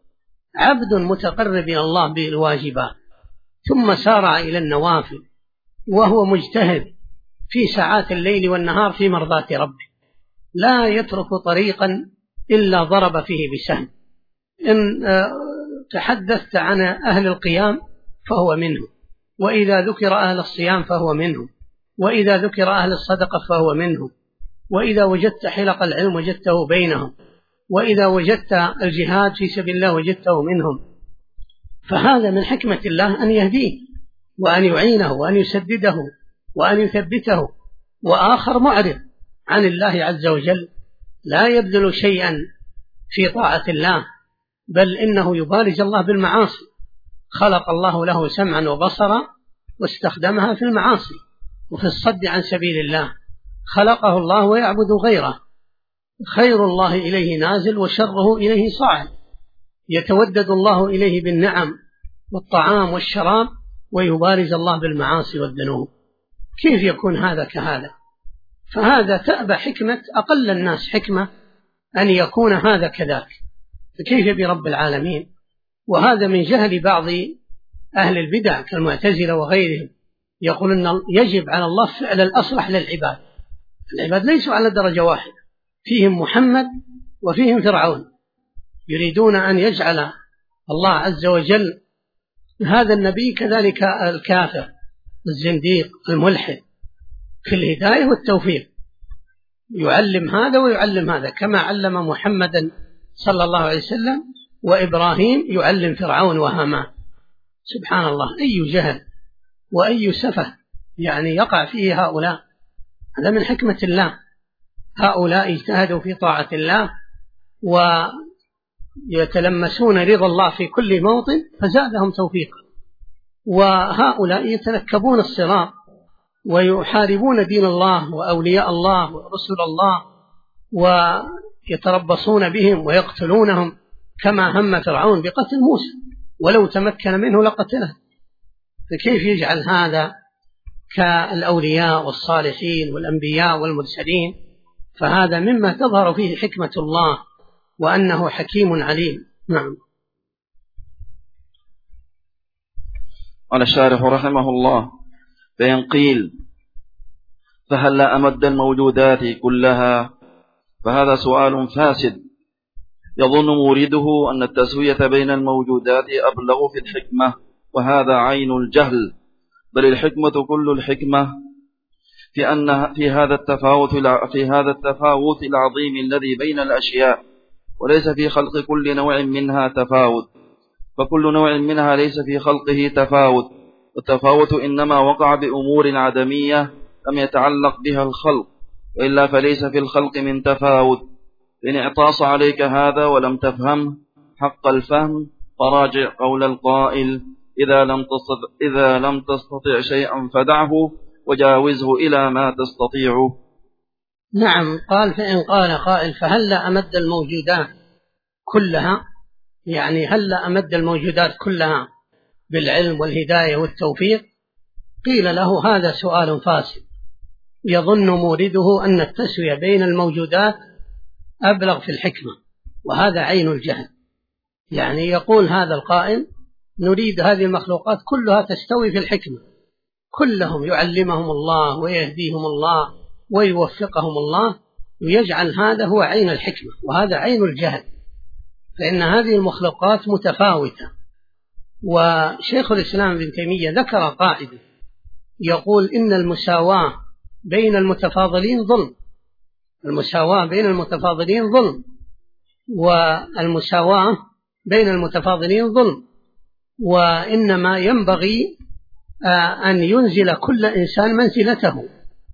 عبد متقرب إلى الله بالواجبات ثم سارع إلى النوافل وهو مجتهد في ساعات الليل والنهار في مرضاة ربه، لا يترك طريقا إلا ضرب فيه بسهم. إن تحدثت عن أهل القيام فهو منهم، وإذا ذكر أهل الصيام فهو منهم، وإذا ذكر أهل الصدقة فهو منهم، وإذا وجدت حلق العلم وجدته بينهم، وإذا وجدت الجهاد في سبيل الله وجدته منهم. فهذا من حكمة الله أن يهديه وأن يعينه وأن يسدده وأن يثبته. وآخر معرض عن الله عز وجل لا يبذل شيئا في طاعة الله، بل إنه يبارز الله بالمعاصي. خلق الله له سمعا وبصرا واستخدمها في المعاصي وفي الصد عن سبيل الله. خلقه الله ويعبد غيره، خير الله إليه نازل وشره إليه صاعد. يتودد الله إليه بالنعم والطعام والشراب ويبارز الله بالمعاصي والذنوب. كيف يكون هذا كهذا؟ فهذا تأبى حكمة أقل الناس حكمة أن يكون هذا كذاك، فكيف برب العالمين؟ وهذا من جهل بعض أهل البدع كالمعتزلة وغيرهم، يقول أن يجب على الله فعل الأصلح للعباد. العباد ليسوا على درجة واحدة، فيهم محمد وفيهم فرعون، يريدون أن يجعل الله عز وجل هذا النبي كذلك الكافر الزنديق الملحد في الهداية والتوفيق، يعلم هذا ويعلم هذا، كما علم محمدا صلى الله عليه وسلم وإبراهيم يعلم فرعون وهامان. سبحان الله، أي جهل وأي سفه يعني يقع فيه هؤلاء. هذا من حكمة الله، هؤلاء اجتهدوا في طاعة الله ويتلمسون رضا الله في كل موطن فزادهم توفيقا، وهؤلاء يتنكبون الصراط ويحاربون دين الله وأولياء الله ورسل الله ويتربصون بهم ويقتلونهم، كما هم فرعون بقتل موسى ولو تمكن منه لقتله. فكيف يجعل هذا كالأولياء والصالحين والأنبياء والمرسلين؟ فهذا مما تظهر فيه حكمة الله وأنه حكيم عليم. نعم.
قال الشارح رحمه الله: فإن قيل فهل أمد الموجودات كلها؟ فهذا سؤال فاسد، يظن مورده أن التسوية بين الموجودات أبلغ في الحكمة، وهذا عين الجهل، بل الحكمة كل الحكمة في هذا التفاوت العظيم الذي بين الأشياء، وليس في خلق كل نوع منها تفاوت، فكل نوع منها ليس في خلقه تفاوت، والتفاوت إنما وقع بأمور عدمية لم يتعلق بها الخلق، وإلا فليس في الخلق من تفاوت. إن اعطاس عليك هذا ولم تفهم حق الفهم فراجع قول القائل: إذا لم تستطع شيئا فدعه وجاوزه إلى ما تستطيع.
نعم. قال: فإن قال قائل فهل أمد الموجودات كلها، يعني هل أمد الموجودات كلها بالعلم والهداية والتوفيق؟ قيل له: هذا سؤال فاسد، يظن مورده أن التسوية بين الموجودات أبلغ في الحكمة، وهذا عين الجهل. يعني يقول هذا القائل: نريد هذه المخلوقات كلها تستوي في الحكمة، كلهم يعلمهم الله ويهديهم الله ويوفقهم الله، ويجعل هذا هو عين الحكمة، وهذا عين الجهل، فإن هذه المخلوقات متفاوتة. وشيخ الإسلام ابن تيمية ذكر قاعدة يقول: إن المساواة بين المتفاضلين ظلم. المساواة بين المتفاضلين ظلم، والمساواة بين المتفاضلين ظلم، وإنما ينبغي أن ينزل كل إنسان منزلته.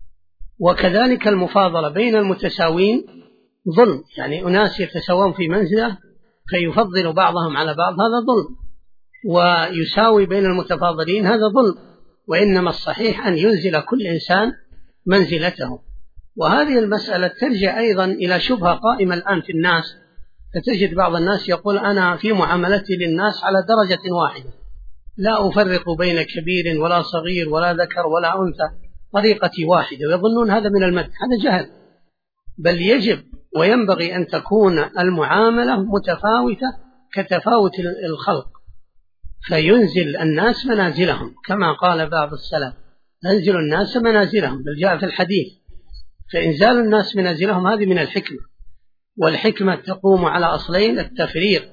وكذلك المفاضلة بين المتساوين ظلم، يعني أناس يتساوون في منزلة فيفضل بعضهم على بعض، هذا ظلم. ويساوي بين المتفاضلين هذا ظلم، وإنما الصحيح أن ينزل كل إنسان منزلته. وهذه المسألة ترجع أيضا إلى شبهة قائمة الآن في الناس، فتجد بعض الناس يقول: أنا في معاملتي للناس على درجة واحدة، لا أفرق بين كبير ولا صغير ولا ذكر ولا أنثى، طريقتي واحدة، ويظنون هذا من المدح. هذا جهل، بل يجب وينبغي أن تكون المعاملة متفاوتة كتفاوت الخلق، فينزل الناس منازلهم كما قال بعض السلف: أنزل الناس منازلهم، بل جاء في الحديث. فإنزال الناس منازلهم هذه من الحكمة، والحكمة تقوم على أصلين: التفريق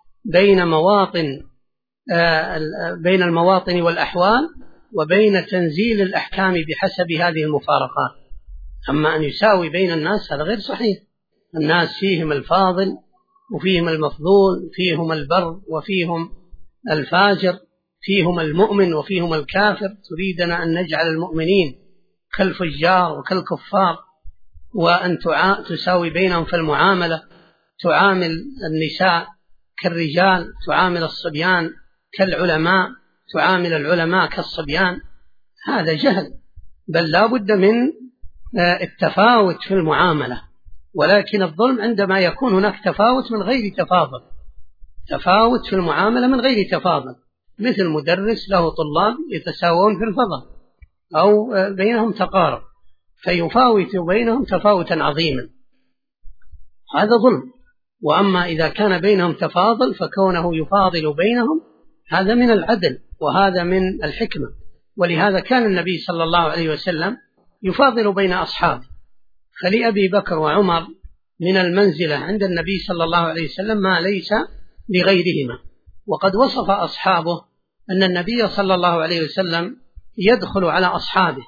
بين المواطن والأحوال، وبين تنزيل الأحكام بحسب هذه المفارقات. أما أن يساوي بين الناس هذا غير صحيح. الناس فيهم الفاضل وفيهم المفضول، فيهم البر وفيهم الفاجر، فيهم المؤمن وفيهم الكافر. تريدنا أن نجعل المؤمنين كالفجار وكالكفار، وأن تساوي بينهم في المعاملة، تعامل النساء كالرجال، تعامل الصبيان كالعلماء، تعامل العلماء كالصبيان. هذا جهل، بل لا بد من التفاوت في المعاملة. ولكن الظلم عندما يكون هناك تفاوت من غير تفاضل، تفاوت في المعاملة من غير تفاضل، مثل مدرس له طلاب يتساوون في الفضل أو بينهم تقارب، فيفاوت بينهم تفاوتا عظيما، هذا ظلم. وأما إذا كان بينهم تفاضل فكونه يفاضل بينهم هذا من العدل، وهذا من الحكمة. ولهذا كان النبي صلى الله عليه وسلم يفاضل بين أصحابه، فلأبي بكر وعمر من المنزلة عند النبي صلى الله عليه وسلم ما ليس لغيرهما. وقد وصف أصحابه أن النبي صلى الله عليه وسلم يدخل على أصحابه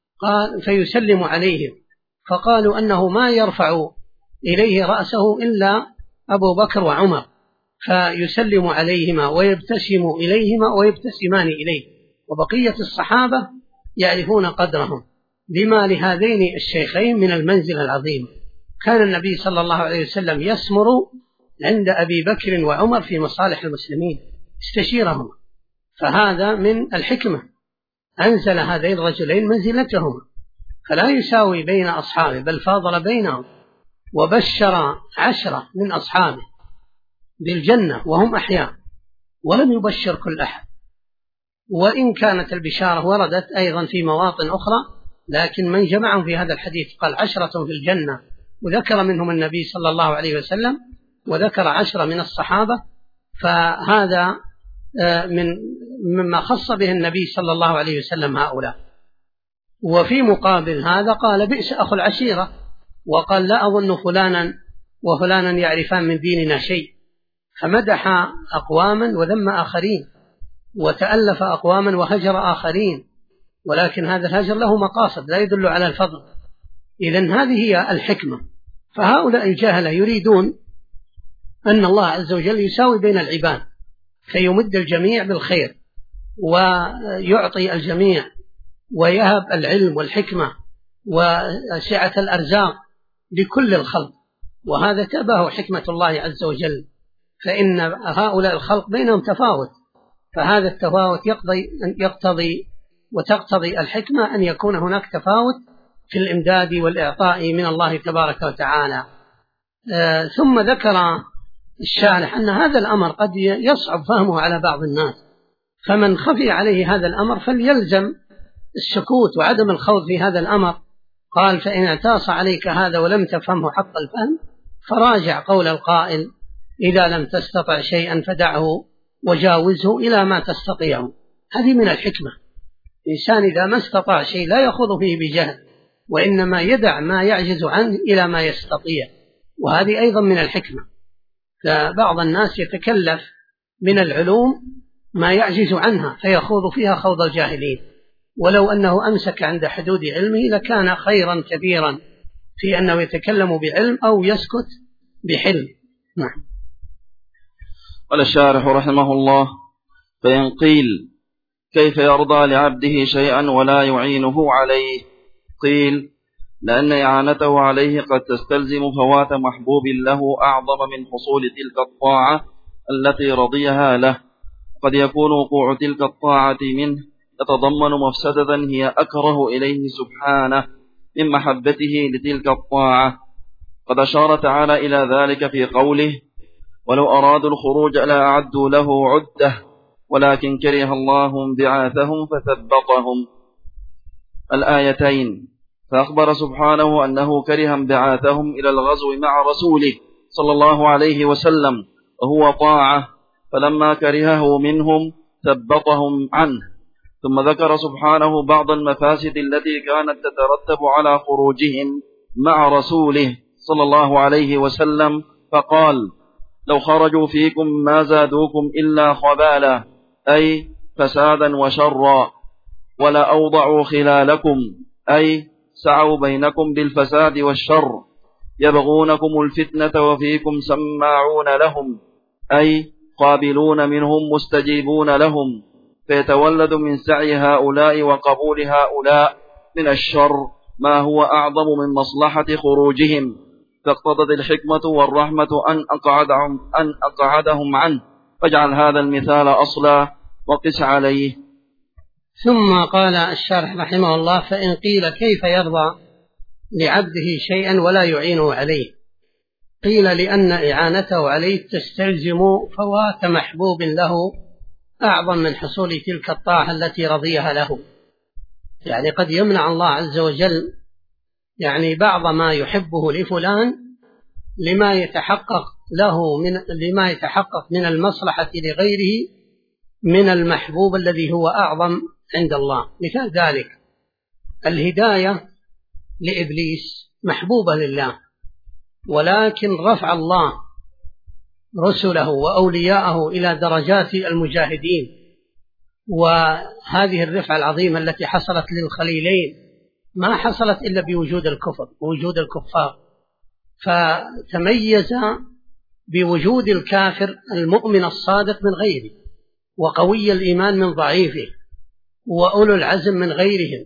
فيسلم عليهم، فقالوا أنه ما يرفع إليه رأسه إلا أبو بكر وعمر، فيسلم عليهما ويبتسم إليهما ويبتسمان إليه، وبقية الصحابة يعرفون قدرهم لما لهذين الشيخين من المنزلة العظيمة. كان النبي صلى الله عليه وسلم يسمر عند أبي بكر وعمر في مصالح المسلمين، استشيرهم، فهذا من الحكمة. أنزل هذين الرجلين منزلتهما، فلا يساوي بين أصحابه، بل فاضل بينهم، وبشر 10 من أصحابه بالجنة وهم أحياء، ولم يبشر كل أحد. وإن كانت البشارة وردت أيضا في مواطن أخرى، لكن من جمعهم في هذا الحديث قال 10 في الجنة، وذكر منهم النبي صلى الله عليه وسلم، وذكر 10 من الصحابة، فهذا مما خص به النبي صلى الله عليه وسلم هؤلاء. وفي مقابل هذا قال: بئس أخو العشيرة، وقال: لا أظن فلانا وفلانا يعرفان من ديننا شيء، فمدح أقواما وذم آخرين، وتألف أقواما وهجر آخرين، ولكن هذا الهجر له مقاصد لا يدل على الفضل. إذن هذه هي الحكمة. فهؤلاء الجاهلة يريدون أن الله عز وجل يساوي بين العباد، فيمد الجميع بالخير ويعطي الجميع، ويهب العلم والحكمة وسعة الأرزاق لكل الخلق، وهذا تباه حكمة الله عز وجل، فإن هؤلاء الخلق بينهم تفاوت، فهذا التفاوت يقتضي وتقتضي الحكمة أن يكون هناك تفاوت في الإمداد والإعطاء من الله تبارك وتعالى. ثم ذكر الشارح أن هذا الأمر قد يصعب فهمه على بعض الناس، فمن خفي عليه هذا الأمر فليلزم السكوت وعدم الخوض في هذا الأمر. قال: فإن اعتاص عليك هذا ولم تفهمه حق الفهم فراجع قول القائل: إذا لم تستطع شيئا فدعه وجاوزه إلى ما تستطيعه. هذه من الحكمة. الإنسان إذا ما استطاع شيء لا يخوض فيه بجهل، وإنما يدع ما يعجز عنه إلى ما يستطيع، وهذه أيضا من الحكمة. فبعض الناس يتكلف من العلوم ما يعجز عنها فيخوض فيها خوض الجاهلين، ولو أنه أمسك عند حدود علمه لكان خيرا كبيرا في أنه يتكلم بعلم أو يسكت بحلم. نعم.
قال الشارح رحمه الله: فإن قيل: كيف يرضى لعبده شيئا ولا يعينه عليه؟ قيل: لأن إعانته عليه قد تستلزم فوات محبوب له أعظم من حصول تلك الطاعة التي رضيها له. قد يكون وقوع تلك الطاعة منه يتضمن مفسدة هي أكره إليه سبحانه من محبته لتلك الطاعة. قد أشار تعالى إلى ذلك في قوله: ولو أرادوا الخروج لأعدوا له عدة ولكن كره الله انبعاثهم فثبطهم، الآيتين. فأخبر سبحانه أنه كره انبعاثهم إلى الغزو مع رسوله صلى الله عليه وسلم وهو طاعة، فلما كرهه منهم ثبطهم عنه. ثم ذكر سبحانه بعض المفاسد التي كانت تترتب على خروجهم مع رسوله صلى الله عليه وسلم، فقال: لو خرجوا فيكم ما زادوكم إلا خبالا، أي فسادا وشرا، ولا أوضعوا خلالكم، أي سعوا بينكم بالفساد والشر، يبغونكم الفتنة وفيكم سماعون لهم، أي قابلون منهم مستجيبون لهم، فيتولد من سعي هؤلاء وقبول هؤلاء من الشر ما هو أعظم من مصلحة خروجهم، فاقتضت الحكمة والرحمة أن أقعدهم عنه، فاجعل هذا المثال أصلا وقس عليه.
ثم قال الشارح رحمه الله: فإن قيل كيف يرضى لعبده شيئا ولا يعينه عليه؟ قيل: لأن إعانته عليه تستلزم فوات محبوب له أعظم من حصول تلك الطاعة التي رضيها له. يعني قد يمنع الله عز وجل يعني بعض ما يحبه لفلان لما يتحقق من المصلحة لغيره من المحبوب الذي هو أعظم عند الله. مثال ذلك الهداية لإبليس محبوبة لله، ولكن رفع الله رسله وأولياءه إلى درجات المجاهدين، وهذه الرفعة العظيمة التي حصلت للخليلين ما حصلت إلا بوجود الكفار، فتميز بوجود الكافر المؤمن الصادق من غيره، وقوي الإيمان من ضعيفه، وأولو العزم من غيرهم،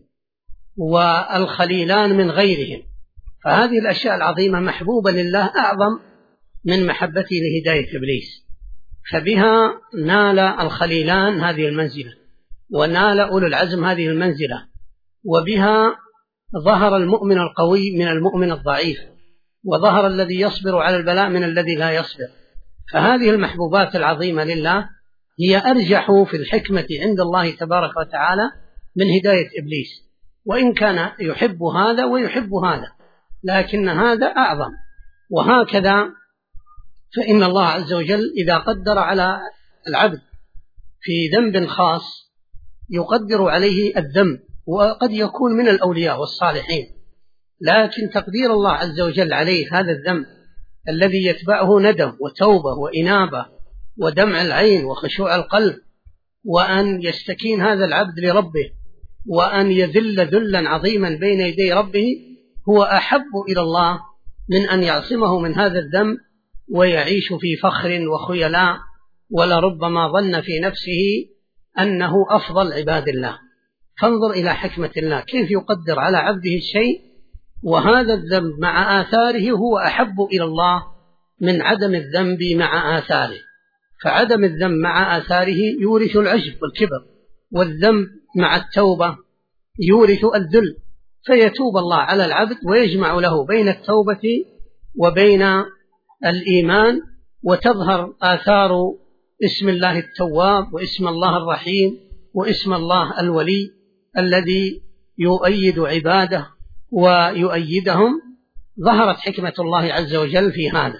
والخليلان من غيرهم. فهذه الأشياء العظيمة محبوبة لله أعظم من محبته لهداية إبليس، فبها نال الخليلان هذه المنزلة، ونال أولو العزم هذه المنزلة، وبها ظهر المؤمن القوي من المؤمن الضعيف، وظهر الذي يصبر على البلاء من الذي لا يصبر. فهذه المحبوبات العظيمة لله هي أرجح في الحكمة عند الله تبارك وتعالى من هداية إبليس، وإن كان يحب هذا ويحب هذا، لكن هذا أعظم. وهكذا فإن الله عز وجل إذا قدر على العبد في ذنب خاص يقدر عليه الذنب، وقد يكون من الأولياء والصالحين، لكن تقدير الله عز وجل عليه هذا الذنب الذي يتبعه ندم وتوبة وإنابة ودمع العين وخشوع القلب، وأن يستكين هذا العبد لربه، وأن يذل ذلا عظيما بين يدي ربه، هو أحب إلى الله من أن يعصمه من هذا الذنب ويعيش في فخر وخيلاء، ولربما ظن في نفسه أنه أفضل عباد الله. فانظر إلى حكمة الله كيف يقدر على عبده الشيء، وهذا الذنب مع آثاره هو أحب إلى الله من عدم الذنب مع آثاره. فعدم الذنب مع آثاره يورث العجب والكبر، والذنب مع التوبة يورث الذل، فيتوب الله على العبد ويجمع له بين التوبة وبين الإيمان، وتظهر آثار اسم الله التواب واسم الله الرحيم واسم الله الولي الذي يؤيد عباده ويؤيدهم. ظهرت حكمة الله عز وجل في هذا.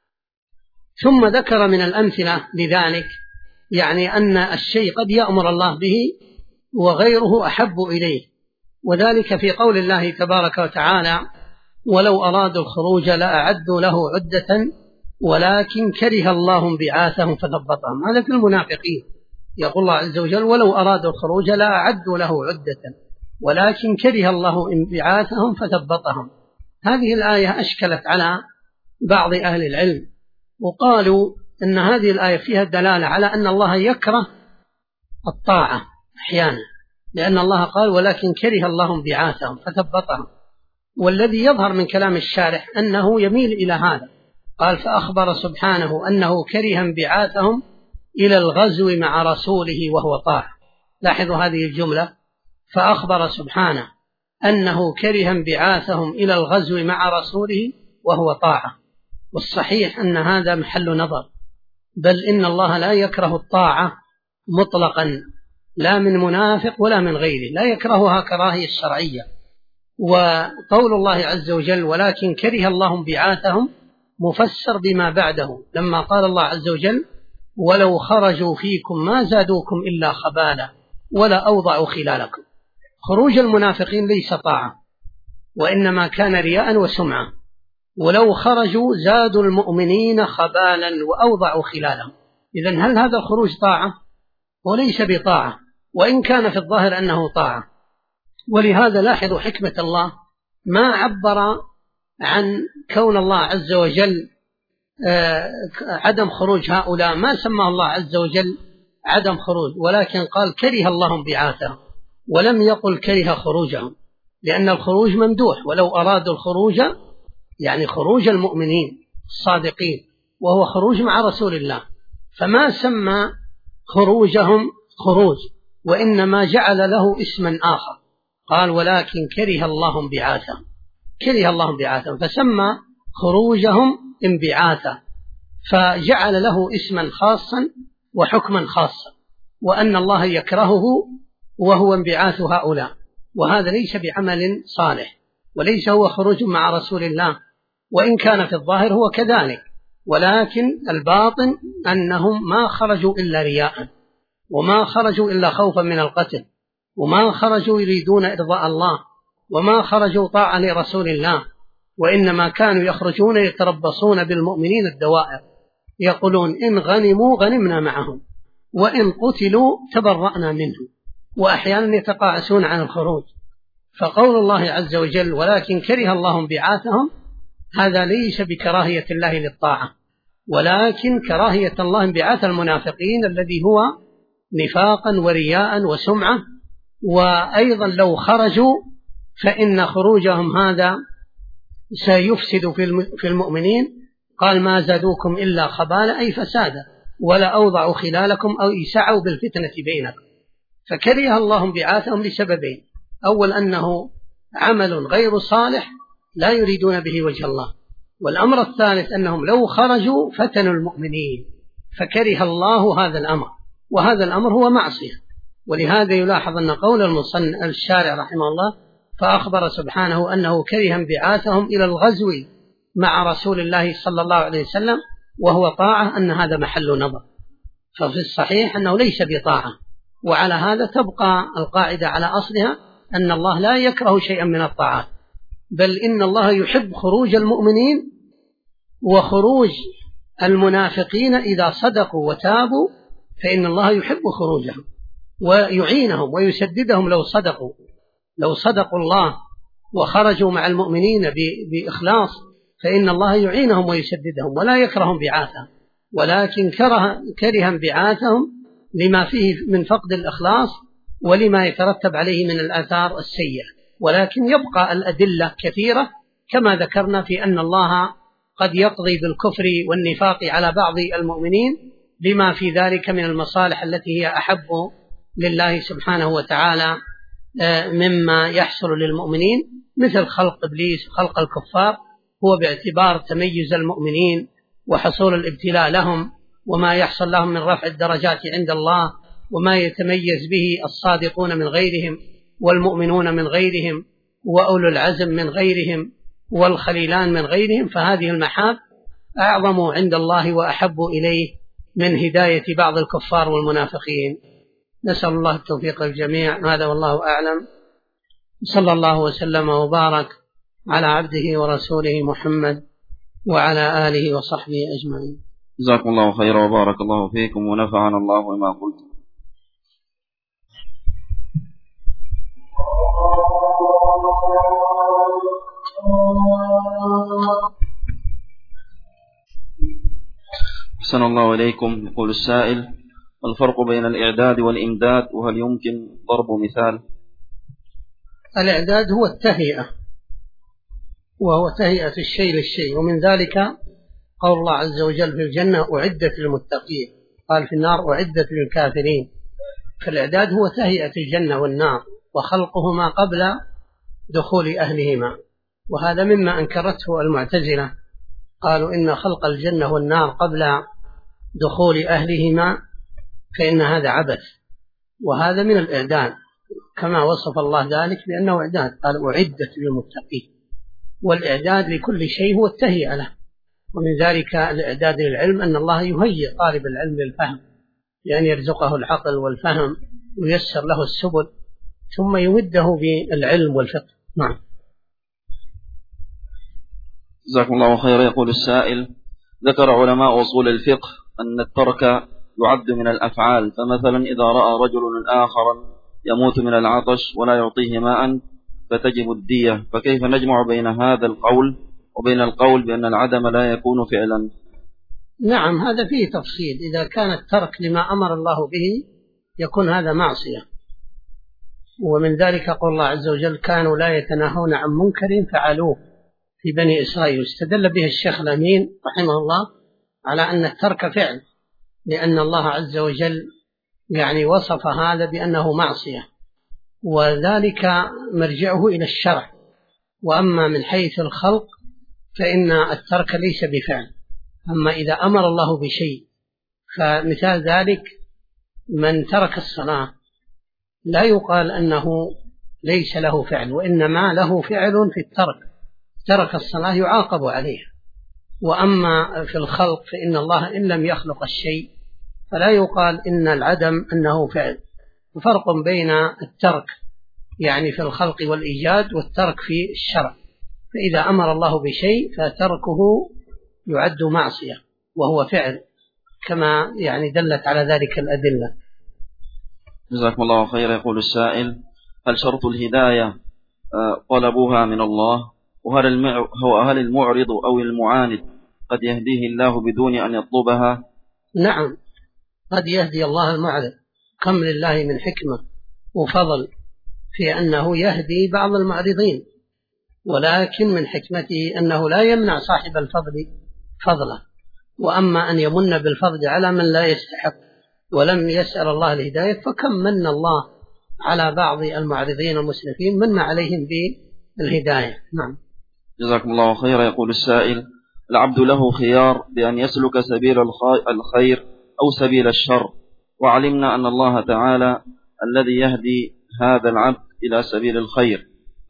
ثم ذكر من الأمثلة لذلك يعني أن الشيء قد يأمر الله به وغيره أحب إليه، وذلك في قول الله تبارك وتعالى: ولو أرادوا الخروج لأعدوا له عدة ولكن كره الله انبعاثهم فثبطهم. هذا في المنافقين، يقول الله عز وجل: ولو أرادوا الخروج لأعدوا له عدة ولكن كره الله انبعاثهم فثبطهم. هذه الآية أشكلت على بعض أهل العلم، وقالوا إن هذه الآية فيها دلالة على أن الله يكره الطاعة أحيانا، لأن الله قال: ولكن كره الله انبعاثهم فثبطهم. والذي يظهر من كلام الشارح أنه يميل إلى هذا، قال: فأخبر سبحانه أنه كره انبعاثهم إلى الغزو مع رسوله وهو طاعة. لاحظوا هذه الجملة: فأخبر سبحانه أنه كره انبعاثهم إلى الغزو مع رسوله وهو طاعة. والصحيح أن هذا محل نظر، بل إن الله لا يكره الطاعة مطلقا، لا من منافق ولا من غيره، لا يكرهها كراهية الشرعية. وقول الله عز وجل: ولكن كره الله انبعاثهم، مفسر بما بعده لما قال الله عز وجل ولو خرجوا فيكم ما زادوكم إلا خبالا ولا أوضعوا خلالكم. خروج المنافقين ليس طاعة وإنما كان رياء وسمعة، ولو خرجوا زادوا المؤمنين خبالا وأوضعوا خلالهم. إذن هل هذا الخروج طاعة؟ وليس بطاعة، وإن كان في الظاهر أنه طاعة. ولهذا لاحظوا حكمة الله، ما عبر عن كون الله عز وجل عدم خروج هؤلاء، ما سمى الله عز وجل عدم خروج، ولكن قال كره الله انبعاثهم، ولم يقل كره خروجهم، لأن الخروج ممدوح. ولو أرادوا الخروج يعني خروج المؤمنين الصادقين وهو خروج مع رسول الله، فما سمى خروجهم خروج، وإنما جعل له اسما آخر، قال ولكن كره الله انبعاثهم، كره الله انبعاثهم، فسمى خروجهم انبعاثا، فجعل له اسما خاصا وحكما خاصا، وأن الله يكرهه وهو انبعاث هؤلاء. وهذا ليس بعمل صالح، وليس هو خروج مع رسول الله، وإن كان في الظاهر هو كذلك، ولكن الباطن أنهم ما خرجوا إلا رياء، وما خرجوا إلا خوفا من القتل، وما خرجوا يريدون إرضاء الله، وما خرجوا طاعة لرسول الله، وإنما كانوا يخرجون يتربصون بالمؤمنين الدوائر، يقولون إن غنموا غنمنا معهم، وإن قتلوا تبرأنا منهم، وأحيانا يتقاعسون عن الخروج. فقول الله عز وجل ولكن كره الله انبعاثهم، هذا ليس بكراهية الله للطاعة، ولكن كراهية الله انبعاث المنافقين الذي هو نفاقا ورياء وسمعة. وأيضا لو خرجوا فإن خروجهم هذا سيفسد في المؤمنين، قال ما زادوكم إلا خبالا أي فسادا، ولا أوضعوا خلالكم أو يسعوا بالفتنة بينكم. فكره الله انبعاثهم لسببين: أول أنه عمل غير صالح لا يريدون به وجه الله، والأمر الثالث أنهم لو خرجوا فتنوا المؤمنين، فكره الله هذا الأمر، وهذا الأمر هو معصية. ولهذا يلاحظ أن قول الشارع رحمه الله فأخبر سبحانه أنه كره انبعاثهم إلى الغزو مع رسول الله صلى الله عليه وسلم، وهو طاعة، أن هذا محل نظر. ففي الصحيح أنه ليس بطاعة، وعلى هذا تبقى القاعدة على أصلها أن الله لا يكره شيئا من الطاعات، بل إن الله يحب خروج المؤمنين وخروج المنافقين إذا صدقوا وتابوا، فإن الله يحب خروجهم ويعينهم ويسددهم لو صدقوا الله وخرجوا مع المؤمنين بإخلاص، فإن الله يعينهم ويسددهم ولا يكره انبعاثهم، ولكن كره انبعاثهم لما فيه من فقد الإخلاص ولما يترتب عليه من الآثار السيئة. ولكن يبقى الأدلة كثيرة كما ذكرنا في أن الله قد يقضي بالكفر والنفاق على بعض المؤمنين لما في ذلك من المصالح التي هي أحب لله سبحانه وتعالى مما يحصل للمؤمنين، مثل خلق إبليس وخلق الكفار، هو باعتبار تميز المؤمنين وحصول الابتلاء لهم وما يحصل لهم من رفع الدرجات عند الله، وما يتميز به الصادقون من غيرهم والمؤمنون من غيرهم وأولو العزم من غيرهم والخليلان من غيرهم، فهذه المحاب أعظم عند الله وأحب إليه من هداية بعض الكفار والمنافقين. نسأل الله التوفيق للجميع، هذا والله أعلم. صلى الله وسلم وبارك على عبده ورسوله محمد وعلى آله وصحبه أجمعين.
جزاكم الله خيرا وبارك الله فيكم ونفعنا الله بما قلت. أحسن الله إليكم. يقول السائل: الفرق بين الإعداد والإمداد، وهل يمكن ضرب مثال؟
الإعداد هو التهيئة، وهو تهيئة الشيء للشيء، ومن ذلك قول الله عز وجل في الجنة أعدت للمتقين، قال في النار أعدت للكافرين. فالإعداد هو تهيئة الجنة والنار وخلقهما قبل دخول أهلهما، وهذا مما أنكرته المعتزلة، قالوا إن خلق الجنة والنار قبل دخول أهلهما فإن هذا عبث، وهذا من الإعداد كما وصف الله ذلك بأنه إعداد، قال أعدت للمتقين. والإعداد لكل شيء هو التهيئة له، ومن ذلك الإعداد للعلم أن الله يهيئ طالب العلم للفهم، لأن يرزقه العقل والفهم وييسر له السبل، ثم يمده بالعلم والفقه. نعم.
جزاكم الله خيرا. يقول السائل: ذكر علماء أصول الفقه أن الترك يعد من الأفعال، فمثلا إذا رأى رجل آخر يموت من العطش ولا يعطيه ماء فتجب الدية، فكيف نجمع بين هذا القول وبين القول بأن العدم لا يكون فعلا؟
نعم، هذا فيه تفصيل. إذا كان الترك لما أمر الله به يكون هذا معصية، ومن ذلك قول الله عز وجل: كانوا لا يتناهون عن منكر فعلوه في بني إسرائيل. استدل به الشيخ الأمين رحمه الله على أن الترك فعل، لأن الله عز وجل وصف هذا بأنه معصية، وذلك مرجعه إلى الشرع. وأما من حيث الخلق فإن الترك ليس بفعل. أما إذا أمر الله بشيء، فمثال ذلك من ترك الصلاة لا يقال أنه ليس له فعل، وإنما له فعل في الترك. ترك الصلاة يعاقب عليها. وأما في الخلق فإن الله إن لم يخلق الشيء فلا يقال إن العدم أنه فعل. فرق بين الترك في الخلق والإيجاد والترك في الشرع. فإذا أمر الله بشيء فتركه يعد معصية وهو فعل، كما دلت على ذلك الأدلة.
جزاكم الله خيرا. يقول السائل: هل شرط الهداية طلبوها من الله؟ وهل المعرض أو المعاند قد يهديه الله بدون أن يطلبها؟
نعم، قد يهدي الله المعرض. كم لله من حكمة وفضل في أنه يهدي بعض المعرضين، ولكن من حكمته أنه لا يمنع صاحب الفضل فضله. وأما أن يمن بالفضل على من لا يستحق ولم يسأل الله الهداية، فكم من الله على بعض المعرضين المسرفين من عليهم بالهداية. نعم.
جزاكم الله خيرا. يقول السائل: العبد له خيار بأن يسلك سبيل الخير أو سبيل الشر، وعلمنا أن الله تعالى الذي يهدي هذا العبد إلى سبيل الخير،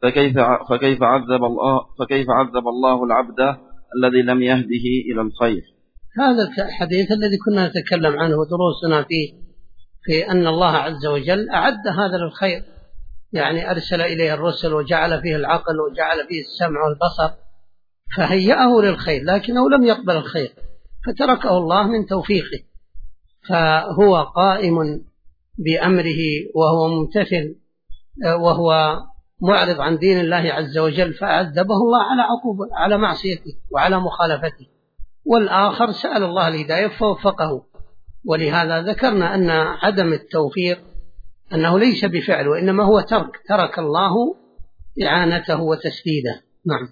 فكيف عذب الله العبد الذي لم يهده إلى الخير؟
هذا الحديث الذي كنا نتكلم عنه دروسنا في أن الله عز وجل أعد هذا للخير، أرسل إليه الرسل وجعل فيه العقل وجعل فيه السمع والبصر، فهيأه للخير، لكنه لم يقبل الخير فتركه الله من توفيقه. فهو قائم بأمره وهو ممتثل وهو معرض عن دين الله عز وجل، فعذبه الله على معصيته وعلى مخالفته. والآخر سأل الله الهداية فوفقه. ولهذا ذكرنا أن عدم التوفيق أنه ليس بفعل، وإنما هو ترك الله إعانته وتسديده. نعم.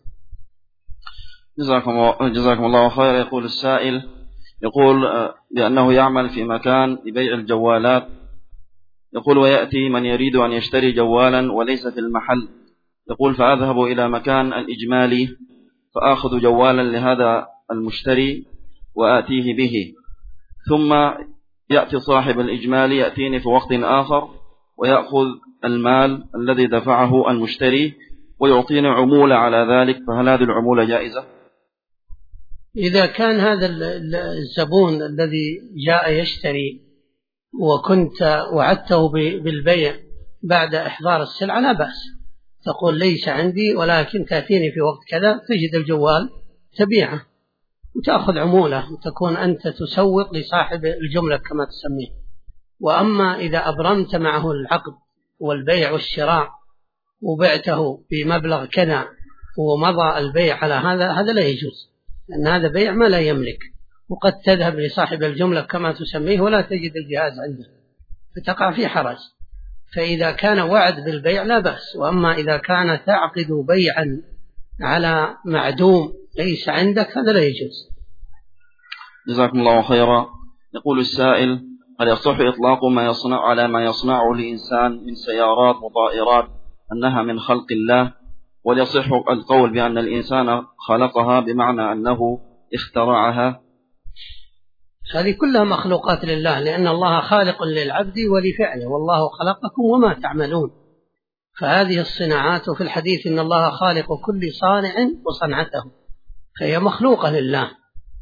جزاكم الله خير. يقول السائل: بأنه يعمل في مكان لبيع الجوالات، ويأتي من يريد أن يشتري جوالا وليس في المحل، فأذهب إلى مكان الإجمالي فآخذ جوالا لهذا المشتري وآتيه به، ثم يأتي صاحب الإجمالي يأتيني في وقت آخر ويأخذ المال الذي دفعه المشتري ويعطيني عمولة على ذلك، فهل هذه العمولة جائزة؟
إذا كان هذا الزبون الذي جاء يشتري وكنت وعدته بالبيع بعد إحضار السلعة لا بأس، تقول ليس عندي ولكن تأتيني في وقت كذا، تجد الجوال تبيعه وتأخذ عمولة وتكون أنت تسوق لصاحب الجملة كما تسميه. وأما إذا أبرمت معه العقد والبيع والشراء وبعته بمبلغ كذا ومضى البيع على هذا لا يجوز، لأن هذا بيع ما لا يملك، وقد تذهب لصاحب الجملة كما تسميه ولا تجد الجهاز عنده فتقع في حرج. فإذا كان وعد بالبيع لا بأس. وأما إذا كان تعقد بيعا على معدوم ليس عندك هذا لا يجوز.
جزاكم الله خيرا. يقول السائل: هل يصح إطلاق على ما يصنعه الإنسان من سيارات وطائرات أنها من خلق الله؟ وليصح القول بأن الإنسان خلقها بمعنى أنه اخترعها؟
هذه كلها مخلوقات لله، لأن الله خالق للعبد ولفعله، والله خلقكم وما تعملون. فهذه الصناعات، وفي الحديث إن الله خالق كل صانع وصنعته، فهي مخلوقة لله.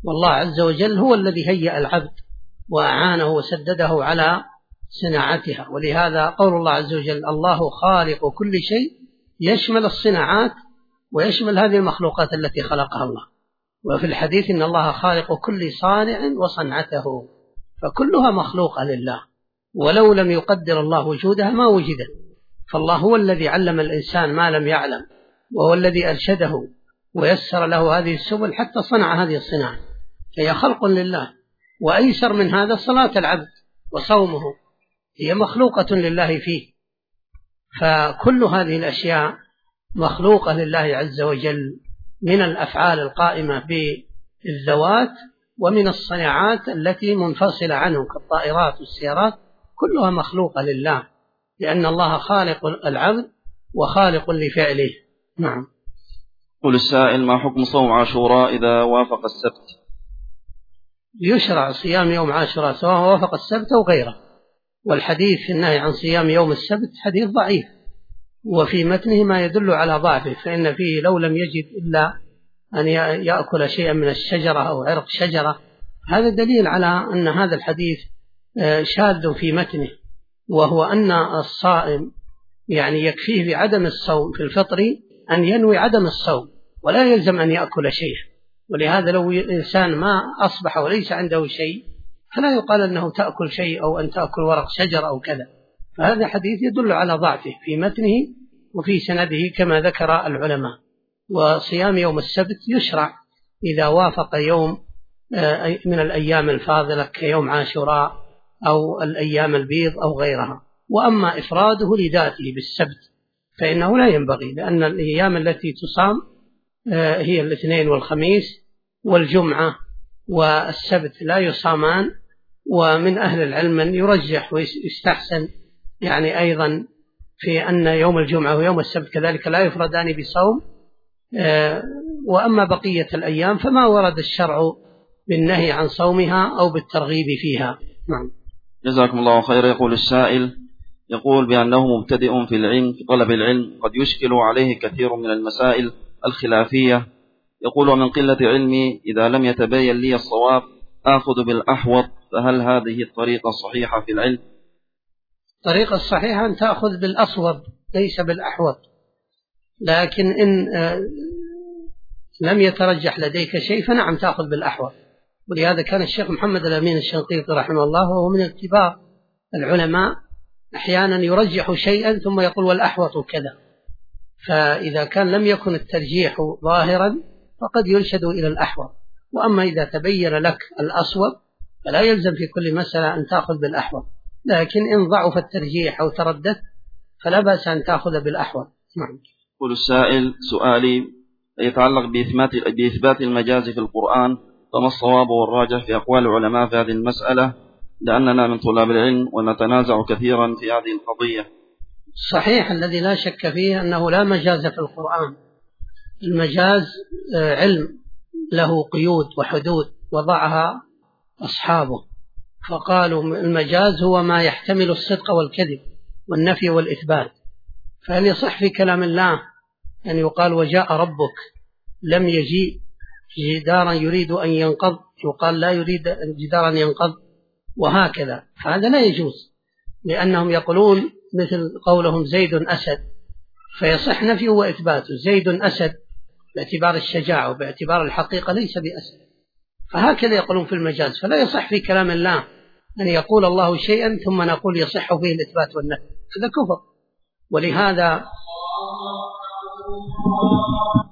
والله عز وجل هو الذي هيأ العبد وأعانه وسدده على صناعتها. ولهذا قول الله عز وجل الله خالق كل شيء يشمل الصناعات ويشمل هذه المخلوقات التي خلقها الله. وفي الحديث إن الله خالق كل صانع وصنعته، فكلها مخلوقة لله، ولو لم يقدر الله وجودها ما وجدت. فالله هو الذي علم الإنسان ما لم يعلم، وهو الذي أرشده ويسر له هذه السبل حتى صنع هذه الصناعة، فهي خلق لله. وأيسر من هذا صلاة العبد وصومه، هي مخلوقة لله فيه. فكل هذه الأشياء مخلوقة لله عز وجل من الأفعال القائمة بالذوات ومن الصناعات التي منفصلة عنه كالطائرات والسيارات، كلها مخلوقة لله، لأن الله خالق العبد وخالق لفعله. نعم.
قل السائل: ما حكم صوم عاشوراء إذا وافق السبت؟
يشرع صيام يوم عاشوراء سواء وافق السبت أو غيره، والحديث في النهي عن صيام يوم السبت حديث ضعيف، وفي متنه ما يدل على ضعفه، فإن فيه لو لم يجد إلا أن يأكل شيئا من الشجرة أو عرق شجرة، هذا دليل على أن هذا الحديث شاذ في متنه، وهو أن الصائم يعني يكفيه بعدم الصوم في الفطر أن ينوي عدم الصوم ولا يلزم أن يأكل شيئا. ولهذا لو إنسان ما أصبح وليس عنده شيء فلا يقال أنه تأكل شيء أو أن تأكل ورق شجر أو كذا، فهذا حديث يدل على ضعفه في متنه وفي سنده كما ذكر العلماء. وصيام يوم السبت يشرع إذا وافق يوم من الأيام الفاضلة كيوم عاشوراء أو الأيام البيض أو غيرها. وأما إفراده لذاته بالسبت فإنه لا ينبغي، لأن الأيام التي تصام هي الاثنين والخميس والجمعة، والسبت لا يصامان. ومن أهل العلم من يرجح ويستحسن يعني أيضا في أن يوم الجمعة ويوم السبت كذلك لا يفردان بصوم. وأما بقية الأيام فما ورد الشرع بالنهي عن صومها أو بالترغيب فيها. نعم.
جزاكم الله خير. يقول السائل بأنه مبتدئ في العلم في طلب العلم، قد يشكل عليه كثير من المسائل الخلافية. يقول: ومن قلة علمي إذا لم يتبين لي الصواب آخذ بالأحوط، فهل هذه الطريقة صحيحة في العلم؟
الطريقة الصحيحة أن تأخذ بالأصوب ليس بالأحوط، لكن إن لم يترجح لديك شيء فنعم تأخذ بالأحوط. ولهذا كان الشيخ محمد الأمين الشنقيطي رحمه الله وهو من كبار العلماء أحيانا يرجح شيئا ثم يقول والأحوط كذا، فإذا كان لم يكن الترجيح ظاهرا فقد يرشد إلى الأحوط. وأما إذا تبين لك الأصوب فلا يلزم في كل مسألة أن تأخذ بالأحوط، لكن إن ضعف الترجيح أو تردد فلا بأس أن تأخذ بالأحوط. نعم.
يقول السائل: سؤالي يتعلق بإثبات المجاز في القرآن، فما الصواب والراجح في أقوال العلماء في هذه المسألة، لأننا من طلاب العلم ونتنازع كثيرا في هذه القضية؟
صحيح الذي لا شك فيه أنه لا مجاز في القرآن. المجاز علم له قيود وحدود وضعها أصحابه، فقالوا المجاز هو ما يحتمل الصدق والكذب والنفي والإثبات. فهل يصح في كلام الله أن يقال وجاء ربك لم يجيء جدارا يريد أن ينقض يقال لا يريد جدارا ينقض وهكذا؟ فهذا لا يجوز، لأنهم يقولون مثل قولهم زيد أسد، فيصح نفيه وإثباته. زيد أسد باعتبار الشجاعة وباعتبار الحقيقة ليس بأسد، فهكذا يقولون في المجاز. فلا يصح في كلام الله أن يقول الله شيئا ثم نقول يصح فيه الإثبات والنفي، هذا كفر. ولهذا